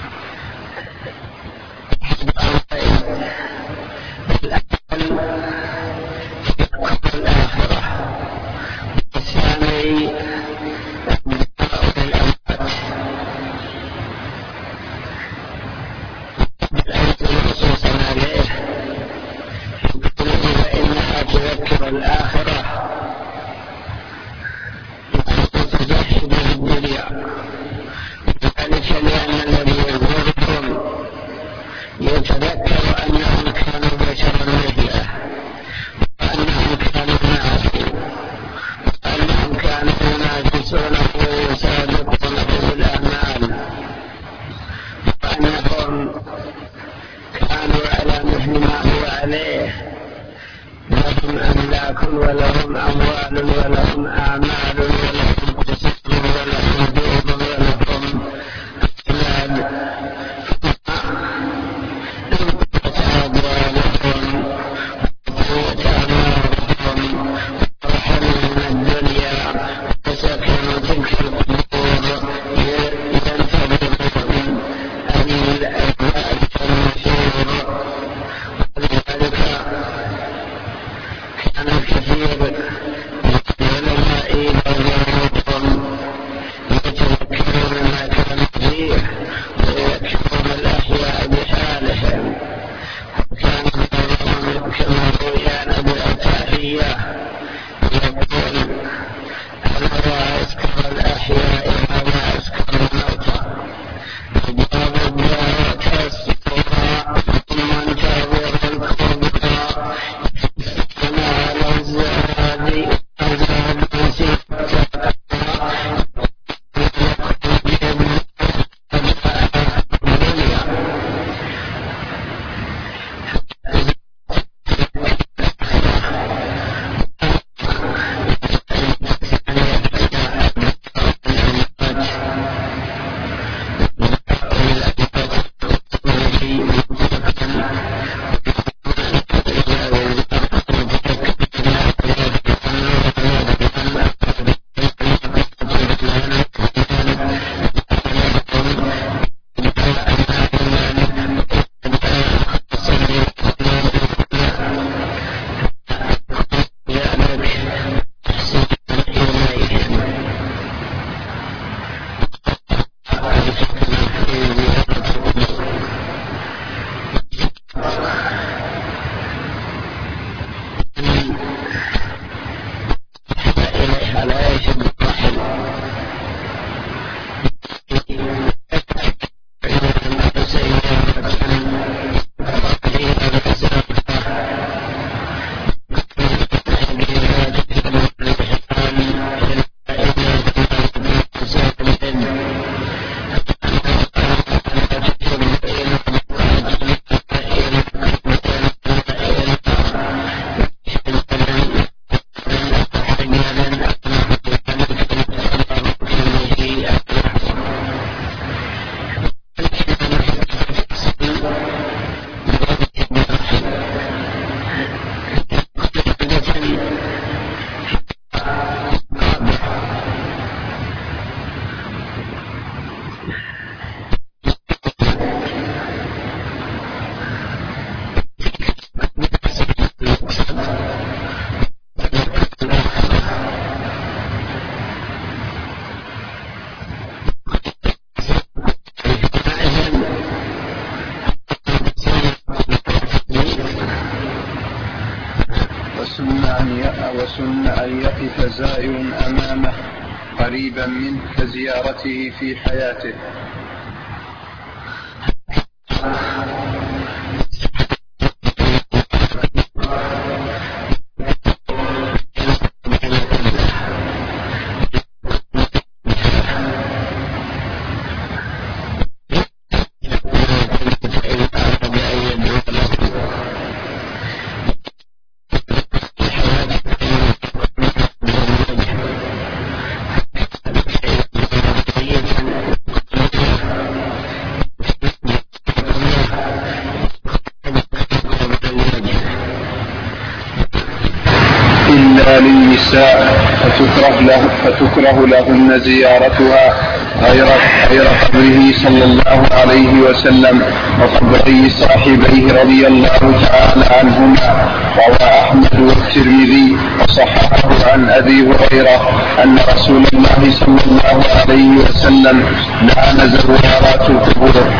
Speaker 2: أحد أمرين: الأول في الآخرة، والثاني الدعاء للأموات. الآية المنصوص عليه فإنها تذكر الآخرة وتزهد في الدنيا، ذلك لأن الذي يزوركم يتذكر أنهم كانوا بشرا مثله، وأنهم كانوا معه، وأنهم كانوا ينافسونه ويسابقونه بالأعمال، وأنهم كانوا على مثل ما هو عليه، لهم أملاك ولهم أموال ولهم أعمال ولهم قصور ولهم دور ولهم أولاد، انقطعت أبوابهم وطوت أموالهم ورحلوا من الدنيا وسكنوا
Speaker 1: وسن أن يقف زائر أمامه قريبا منه كزيارته في حياته. للنساء فتكره لهن زيارتها غير قبره صلى الله عليه وسلم وقبري صاحبيه رضي الله تعالى عنهما. روى أحمد والترمذي وصححه عن أبي هريرة أن رسول الله صلى الله عليه وسلم لعن زوارات القبور.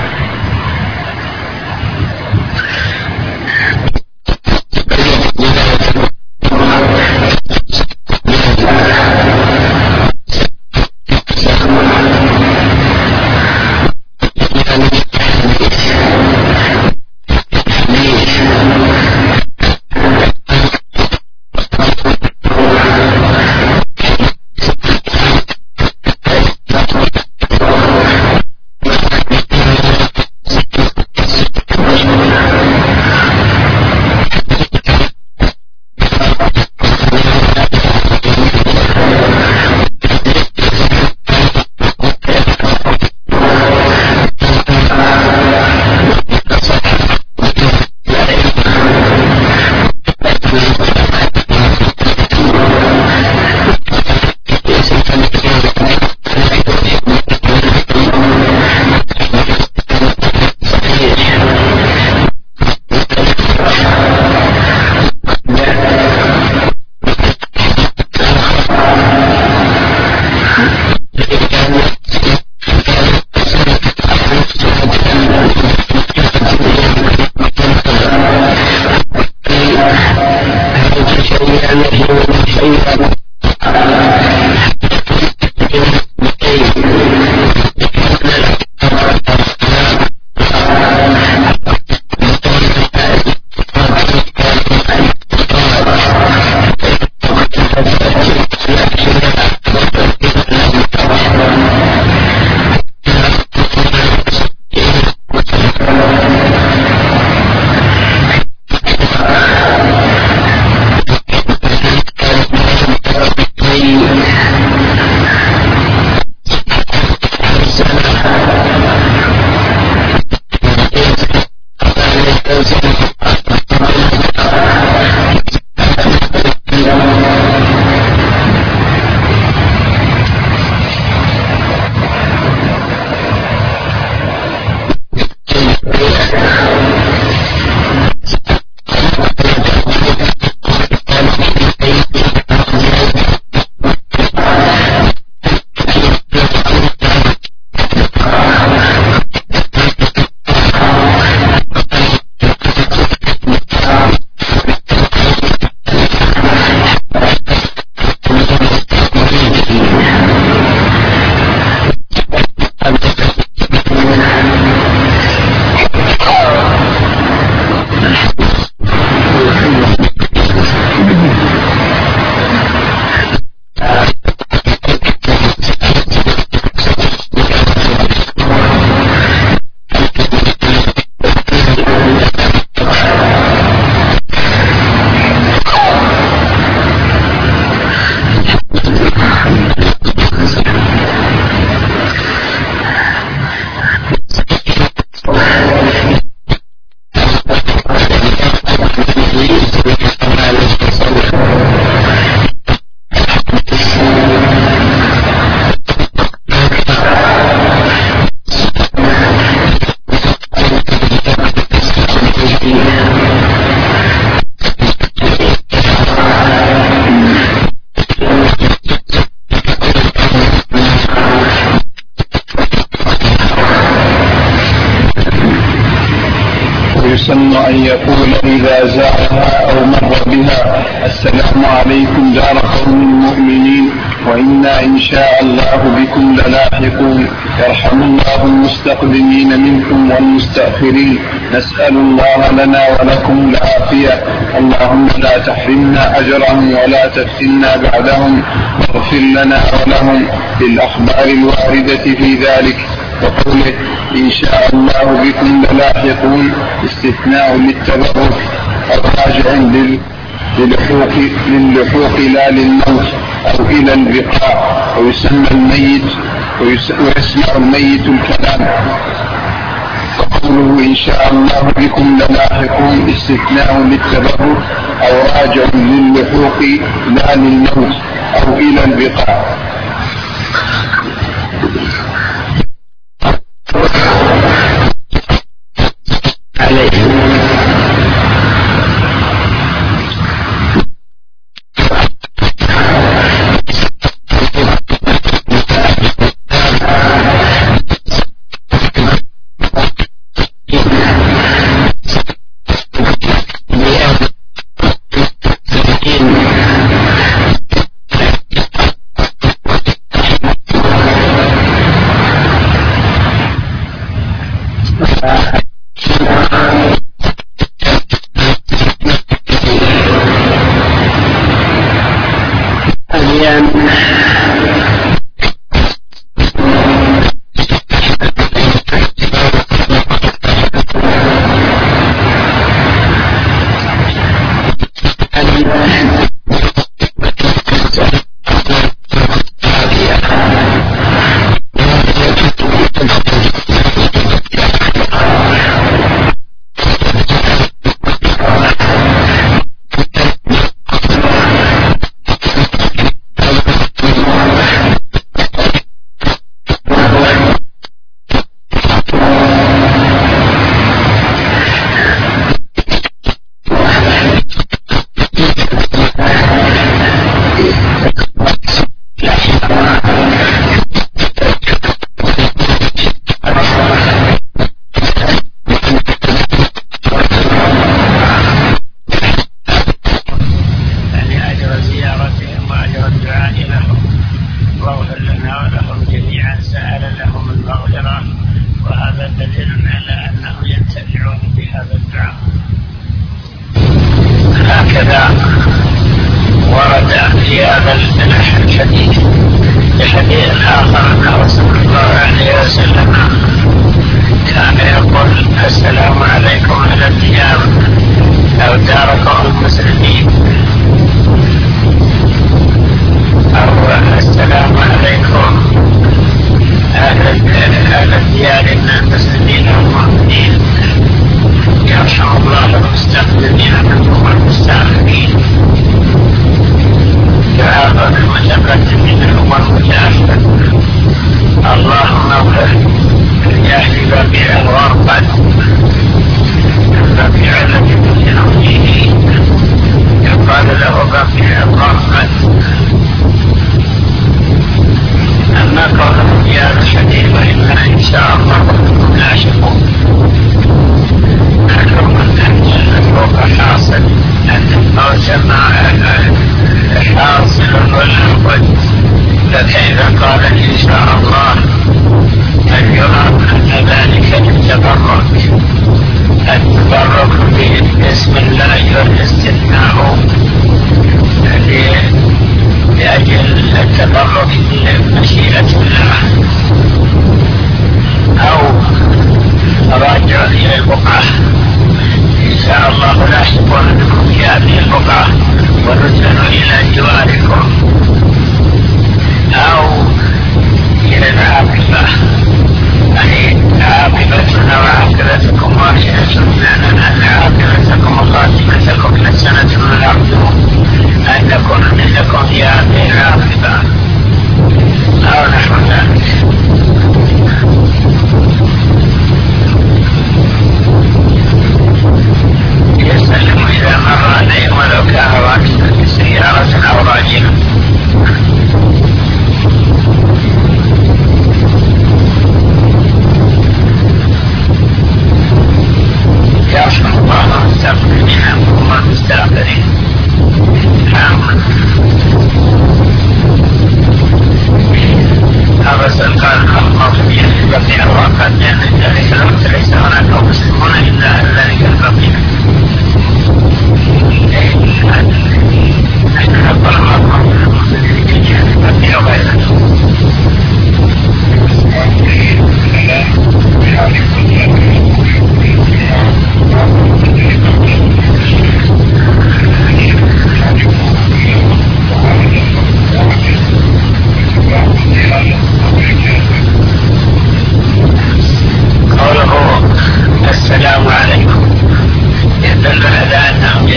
Speaker 1: يظن أن يقول إذا زارها أو مر بها: السلام عليكم دار قوم مؤمنين وإنا إن شاء الله بكم للاحقون، يرحم الله المستقدمين منكم والمستأخرين، نسأل الله لنا ولكم العافية، اللهم لا تحرمنا أجرهم ولا تفتنا بعدهم، واغفر لنا ولهم، للأخبار الواردة في ذلك. وقوله إن شاء الله بكم للاحقون استثناء للتبرك الراجع للحوق لا للموت أو إلى البقاء، ويسمع الميت الكلام. وقوله إن شاء الله بكم للاحقون استثناء للتبرك أو راجع للحوق لا للموت أو إلى البقاء. عاقبتنا وعاقبتكم واحدة لأننا عاقبتكم الله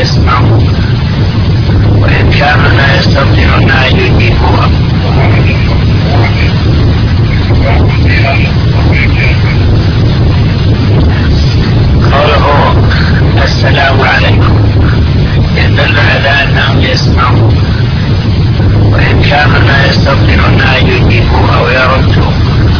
Speaker 2: يسمعون، وإن كانوا لا يستطيعون أن يجيبوا. قوله السلام عليكم يدل على أنهم يسمعون، وإن كانوا لا يستطيعون أن يجيبوا أو يردوا.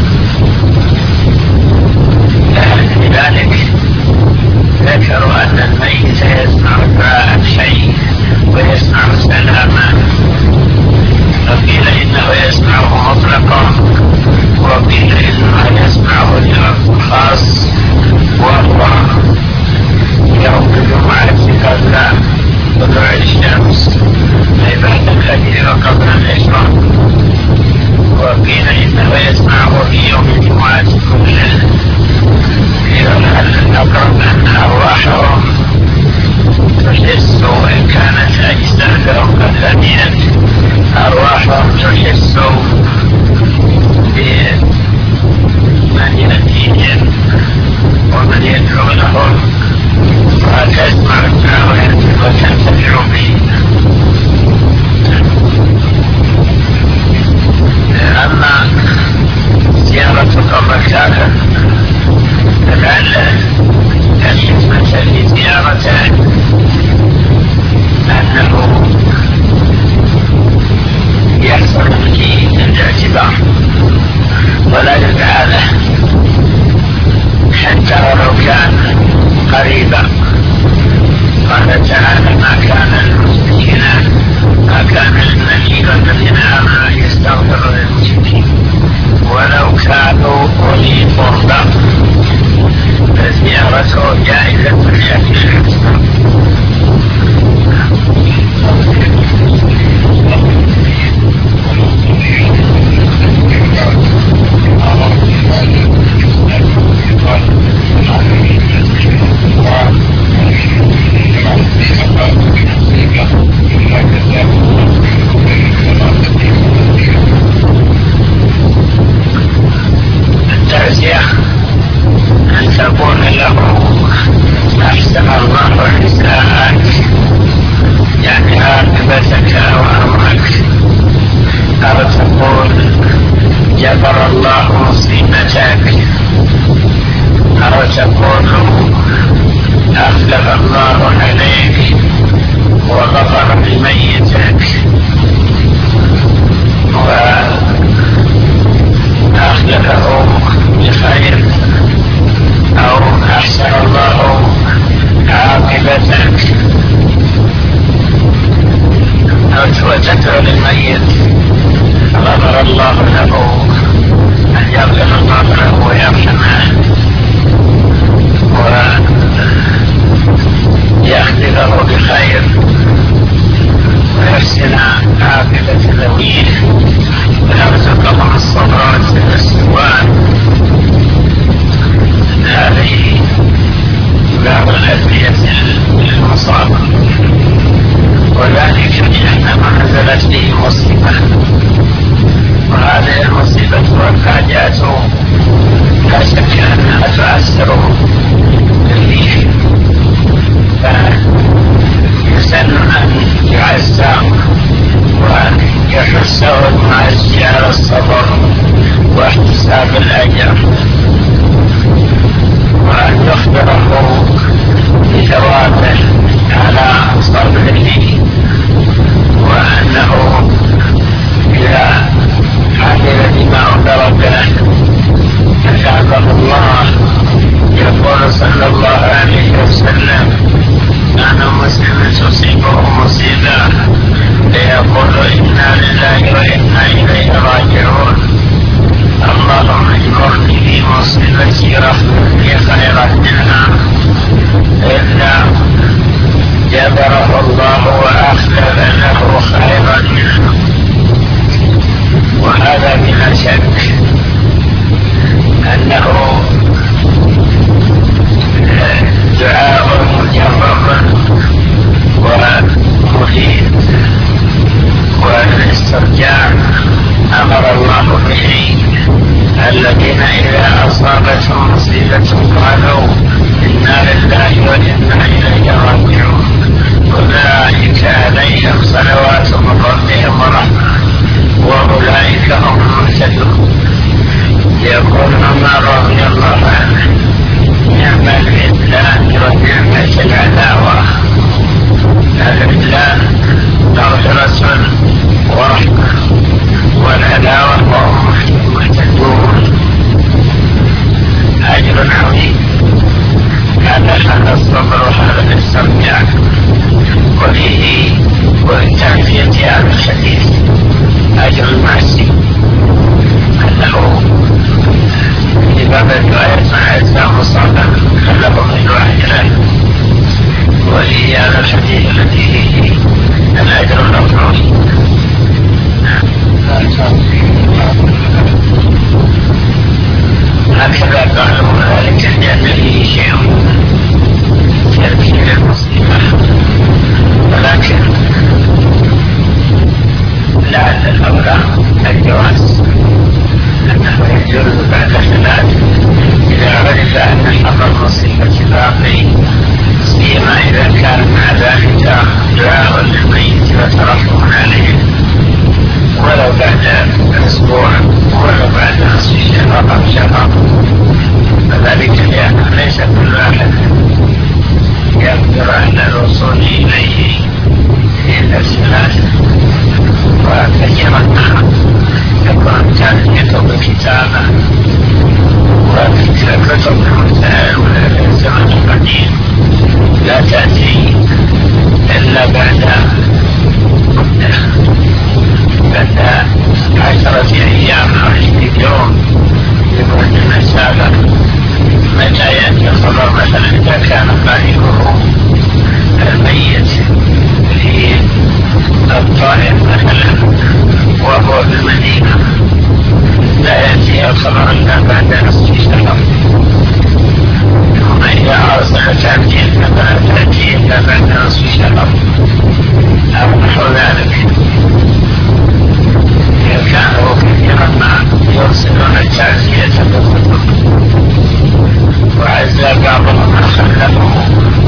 Speaker 2: لذلك ذكروا أن الميت يسمع دعاء الحي ويسمع سلاما، وقيل إنه يسمعه مطلقا، وقيل إنه يسمعه خاص، وهو يوم الجمعة قبل طلوع الشمس أي بعد الفجر وقبل العشاء، وقيل إنه يسمعه في يوم الجمعة كله. الأقرب أن أرواحهم تحس، وإن كانت أجسادهم قد فنيت أرواحهم تحس بمن يأتيهم ومن يدعونهم، وتسمع الدعوة وتنتفع به. أما زيارة قبر الكافر فلعل الحكمة في زيارته أنه يحصل به الاعتبار ولا يدعى له حتى ولو كان قريبا. قال تعالى: ما كان للنبي والذين آمنوا أن يستغفروا للمشركين ولو كانوا أولي قربى، فزيارته جائزة لأهل الإسلام. التعزية أن تقول له: أحسن الله حسنك، يعني عاقبتك وأمرك، أو تقول: جبر الله مصيبتك، أو تقول: أخلف الله عليك وغفر لميتك وأخلفه بخير، أو أحسن الله عاقبتك، أو تدعو للميت غفر الله له، أن يغفر الله له ويرحمه ويخلفه بخير ويحسن عاقبة ذويه ويرزقهم الصبر والاستواء. هذه بعض الأدعية المصابة، وذلك لأن ما نزلت به مصيبة، وهذه المصيبة والحاجات لا شك أنها تؤثر فيه، فيسن أن يعزى وأن يحسه المعزي على الصبر واحتساب الأجر، وأن يخبره بثوابه على صبره، وأنه إذا عمل بما أمر به أثابه الله. يقول صلى الله عليه وسلم: أنا مسلم تصيبه مصيبة فيقول: إنا لله وإنا إليه راجعون، اللهم اجبرني في مصيبتي واخلفني خيرا منها، إلا جبره الله وأخلف له خيرا منها. وهذا بلا شك أنه دعاء مجرب ومفيد، والاسترجاع أمر الله به الذين إذا أصابتهم مصيبة قالوا: إنا لله وإنا إليه راجعون، العاجل المعسي أنه في باب الدعاء مع إتمام الصلاة خلق من واحد وفي هذا الحديث الذي فيه الأجر المطلوب. هكذا قالوا ذلك لأن فيه شيء تركيب المصيبة، ولكن لعل الأولى الجواز أنه يجوز بعد ثلاث إذا عرف أن حظ المصيبة باقي، سيما إذا كان مع ذلك دعاء للميت وترحم عليه ولو بعد أسبوع ولو بعد نصف شهر أو شهر، فذلك لأنه ليس كل أحد يقدر على الوصول إليه في الأسئلة، وكثيرا ما يكون التعليق بالكتابة وكتب الزمن القديم لا تأتي إلا بعد 10 أيام أو 20 يوم يكون المسافة. متى يأتي الخبر مثلا إذا كان قائله الميت في الطائف مثلا وهو في المدينة لا يأتي الخبر إلا بعد نصف شهر، وإذا أرسلت عبدين فلا تأتي إلا بعد نصف شهر أو نحو ذلك. كانوا كثيرا ما يرسلون التعزية بالخطب، وعزى بعضهم خلفه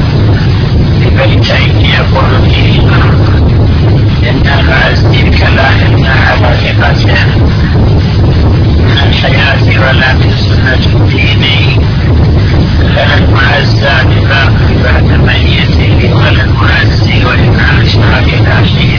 Speaker 2: ببيتين يقول فيهما إنا نعزيك لا إنا على ثقة من الحياة ولا من سنة ديني، لن معزى بباقي بعد ميته ولن معزي وإن عشنا إلى حين.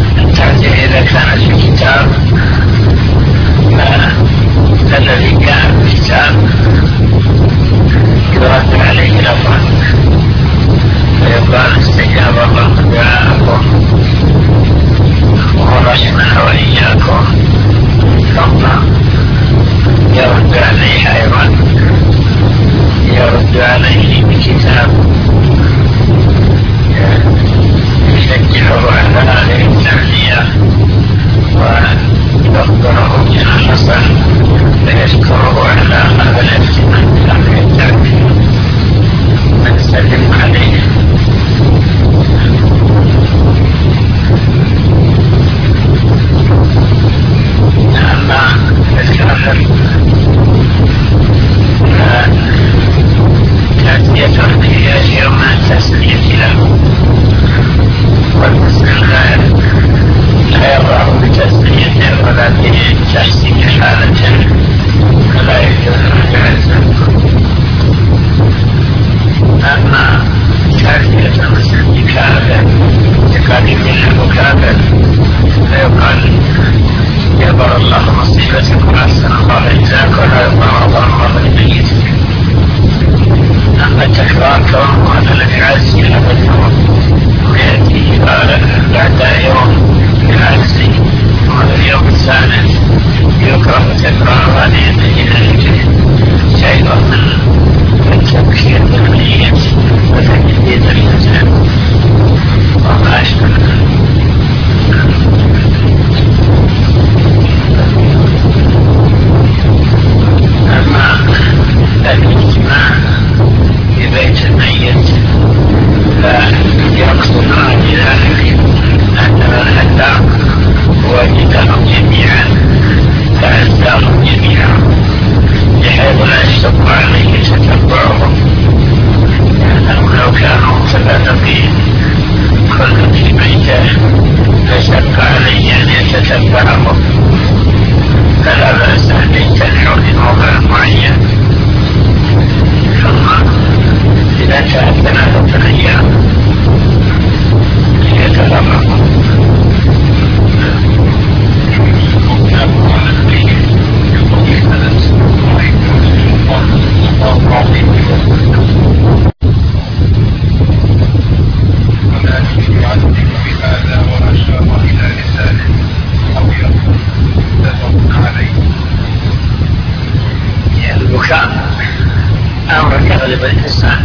Speaker 2: الذي كان تعرض فلا بأس أن يجتمعوا في موضع معين، ثم إذا انتهت 3 أيام يتفرقوا. البكاء أمر يغلب الإنسان.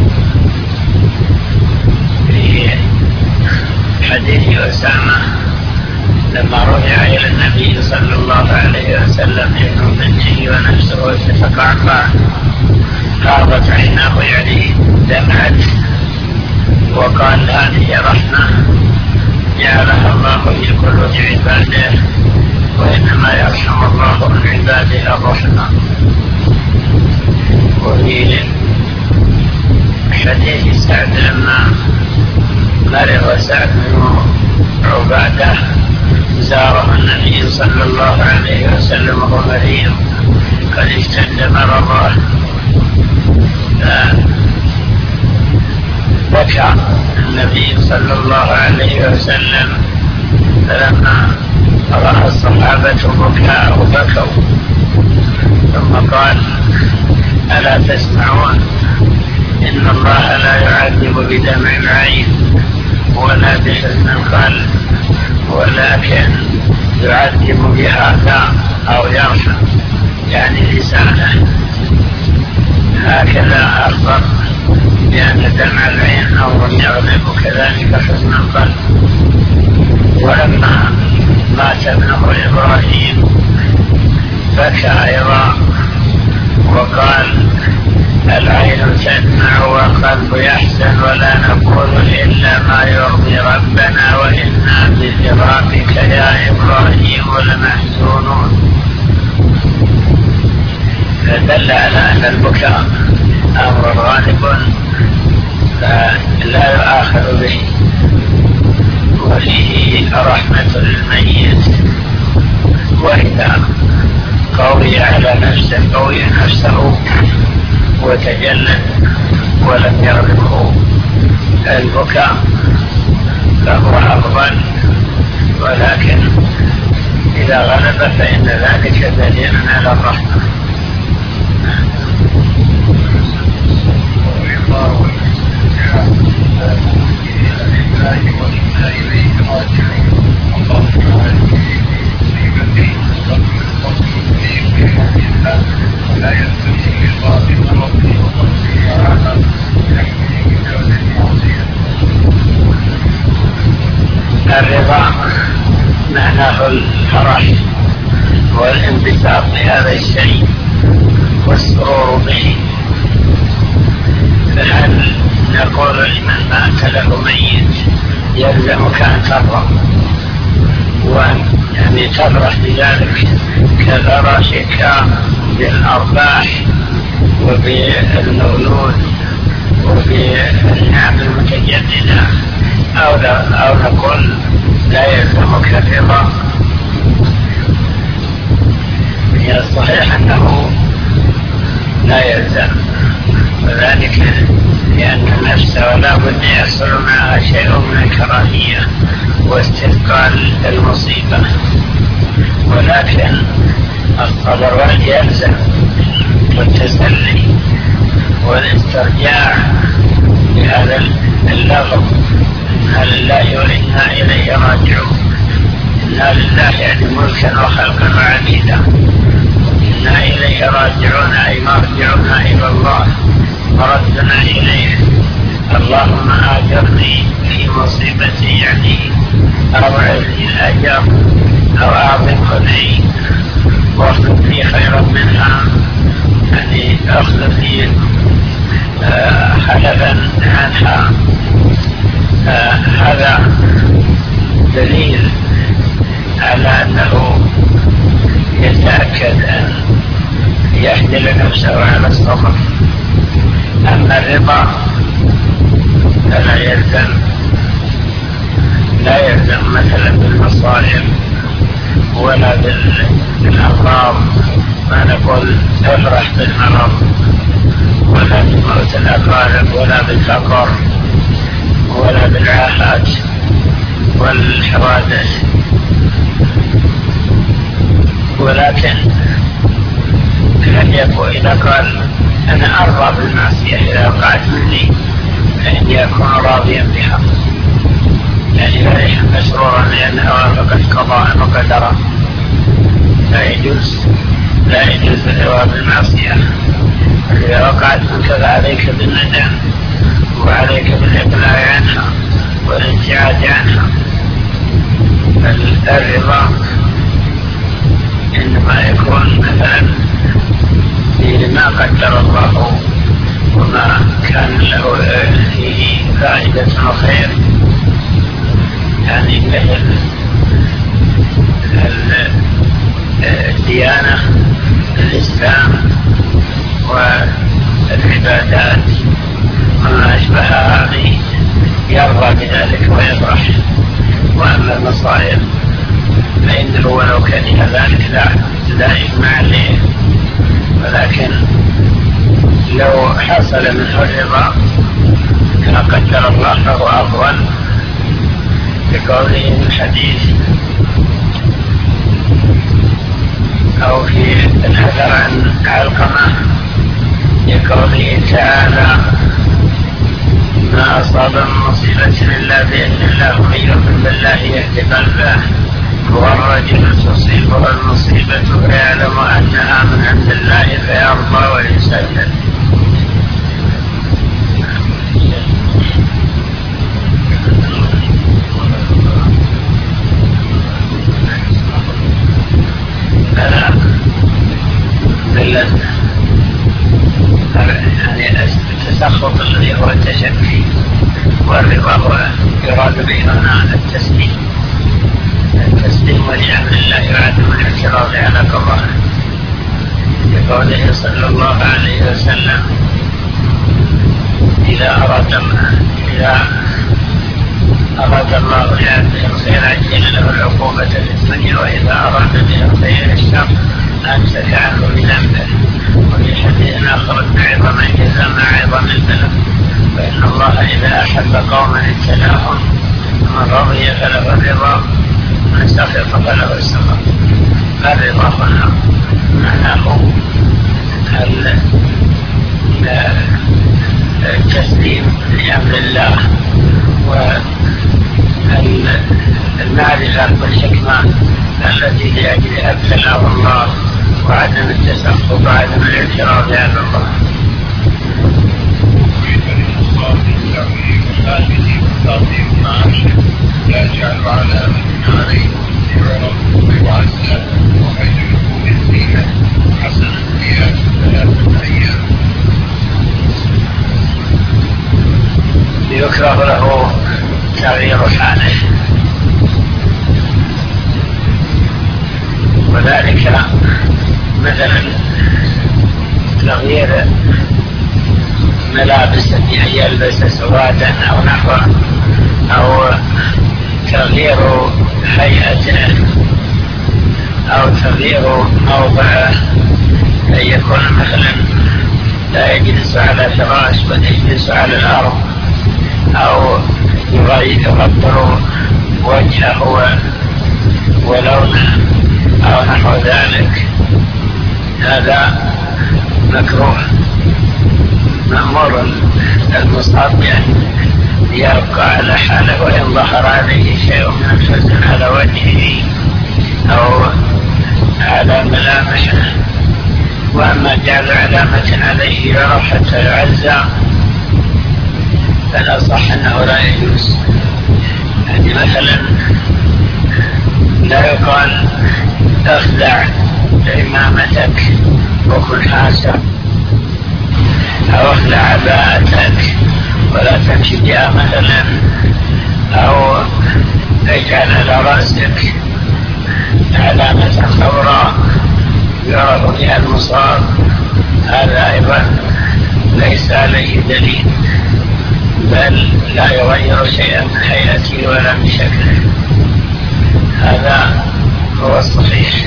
Speaker 2: في حديث أسامة لما رجع إلى النبي صلى الله عليه وسلم ابن بنته ونفسه تتقعقع فاضت عيناه يعني دمعت، وقال هذه رحمة جعلها الله في قلوب عباده، وإنما يرحم الله من عباده الرحمة. وفي حديث سعد لما مرض سعد بن عبادة زاره النبي صلى الله عليه وسلم وهو مريض قد اشتد مرضه، بكى النبي صلى الله عليه وسلم، فلما رأى الصحابة بكاءه بكوا، ثم قال ألا تسمعون إن الله لا يعذب بدمع العين ولا بحزن القلب، ولكن يعذب بهذا أو يرحم يعني لسانه. هكذا أخبر بأن دمع العين أمر يغلب كذلك حزن القلب. ولما مات ابنه إبراهيم بكى أيضا وقال العين تدمع والقلب يحزن ولا نقول إلا ما يرضي ربنا وإنا بفراقك يا إبراهيم لمحزونون. فدل على أن البكاء أمر غالب لا يؤاخذ به، وفيه رحمة للميت، وإذا قوي على نفسه قوي نفسه وتجلد ولم يغلبه البكاء فهو أفضل، ولكن إذا غلب فإن ذلك دليل على الرحمة. الرضا معناه الفرح والانبساط بهذا الشيء والسرور به. فهل نقول لمن مات له ميت يلزمك أن ترضى وأن يعني تفرح بذلك كفرحك بالأرباح وبالمولود وبالنعم المتجددة، أو نقول لا يلزمك الرضا؟ هي الصحيح أنه لا يلزم، وذلك لأن النفس ولا بد يحصل معها شيء من الكراهية واستثقال المصيبة، ولكن الصبر يلزم والتسلي والاسترجاع بهذا اللفظ إنا لله وإنا إليه راجعون. إنا لله يعني ملكا وخلقا وعبيدا، إنا إليه راجعون أي مرجعنا إلى الله وردنا إليه. اللهم آجرني في مصيبتي يعني أوعدني الأجر أو أعظم خلعي واخلف لي خيرا منها، يعني أخلف لي خلفا عنها. هذا دليل على أنه يتأكد أن يحمل نفسه على الصبر. أما الرضا فلا يلزم مثلا بالمصائب ولا بالأمراض، ما نقول افرح بالمرض، ولا بموت الأقارب، ولا بالفقر، ولا بالعاهات والحوادث. ولكن إذا قال أنا أرضى بالمعصية إذا وقعت مني فإني أكون راضيا بها، يعني فرحا مسرورا لأنها وافقت قضاء وقدرا. لا يجوز الرضا بالمعصية. إذا وقعت منك فعليك بالندم وعليك بالإقلاع عنها والابتعاد عنها. الرضا إنما يكون مثلا ما قدر الله وما كان له فيه فائدة وخير، يعني مثل الديانة، الإسلام والعبادات وما أشبه هذه يرضى بذلك ويفرح. وأما المصائب فإنه ولو كره ذلك لا إجماع عليه، ولكن لو حصل منه الرضا كما قدر الله فهو أفضل، بقوله في الحديث أو في الحذر عن علقمة بقوله تعالى ما أصاب من مصيبة إلا بإذن الله ومن يؤمن بالله يهد قلبه. والرجل تصيبه المصيبة فيعلم أنها من عند الله فيرضى ويسلم. يعني التسخط الذي هو التشكي، والرضا هو يراد به هنا التسليم ولأمر الله وعدم الاعتراض على قضائه، بقوله صلى الله عليه وسلم إذا أراد الله لعبده الخير عجل له العقوبة في الدنيا، وإذا أراد به الخير الشر أمسك عنه بذنبه. وفي حديث آخر عظم الجزاء مع عظم البلاء، فإن الله إذا أحب قوما ابتلاهم، من رضي فله الرضا من سخط فله السخط. الرضا هنا معناه التسليم لأمر الله والمعرفة والحكمة التي لأجلها ابتلاه الله، وعدم التسخط وعدم الاعتراض على الله.
Speaker 1: لا يجعل على من عليه يعرض ويعزى وحيث يكون الزينة حسنا فيها 3 أيام.
Speaker 2: يكره له تغيير حاله، وذلك مثلا تغيير ملابس بأن يلبس سوادا أو نحوه، أو تغيير هيئته، أو تغيير موضعه، أن يكون مثلا لا يجلس على فراش بل يجلس على الأرض، أو يغبر وجهه ولونه أو نحو ذلك. هذا مكروه. مأمور المصاب بأن يبقى على حاله، وإن ظهر عليه شيء من الحزن على وجهه أو على ملامحه. وأما جعل علامة عليه يرى حتى يعزى فلا صح أنه لا يجوز. يعني مثلا لا يقال اخلع إمامتك وكن حاسا، أو اخلع عباءتك ولا تمشي بها مثلا، أو اجعل على رأسك علامة خضراء يعرف بها المصاب. هذا أيضا ليس عليه دليل، بل لا يغير شيئا من هيئته ولا من شكله. هذا هو الصحيح.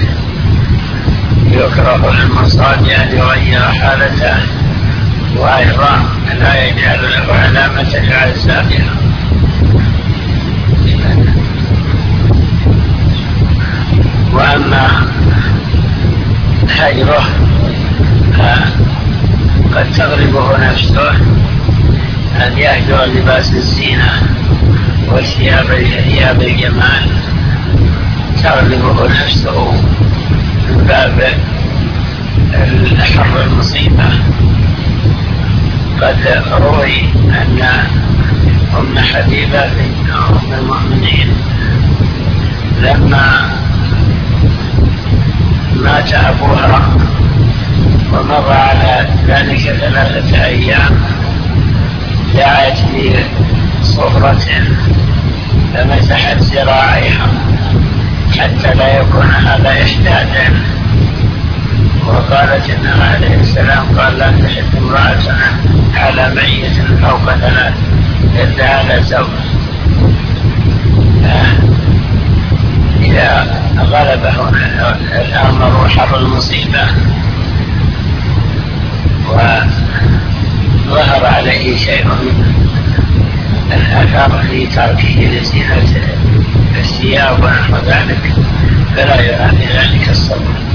Speaker 2: يكره للمصلي أن يغير حالته، وأيضا لا يجعل له علامة على السابقة. وأما هجره قد تغلبه نفسه أن يهجر لباس الزينة وثياب الجمال، تغلبه نفسه من باب حر المصيبة. قد روي أن أم حبيبة أم المؤمنين لما مات أبوها ومضى على ذلك 3 أيام دعت بصفرة فمسحت ذراعيها حتى لا يكون هذا إحدادا، وقالت إنه عليه السلام قال لا تحد امرأة على ميت فوق 3 إلا على زوج. إذا غلبه الأمر وحر المصيبة وظهر عليه شيء من الأثر في تركه لزينة الثياب ونحو ذلك فلا يرى في ذلك الصبر.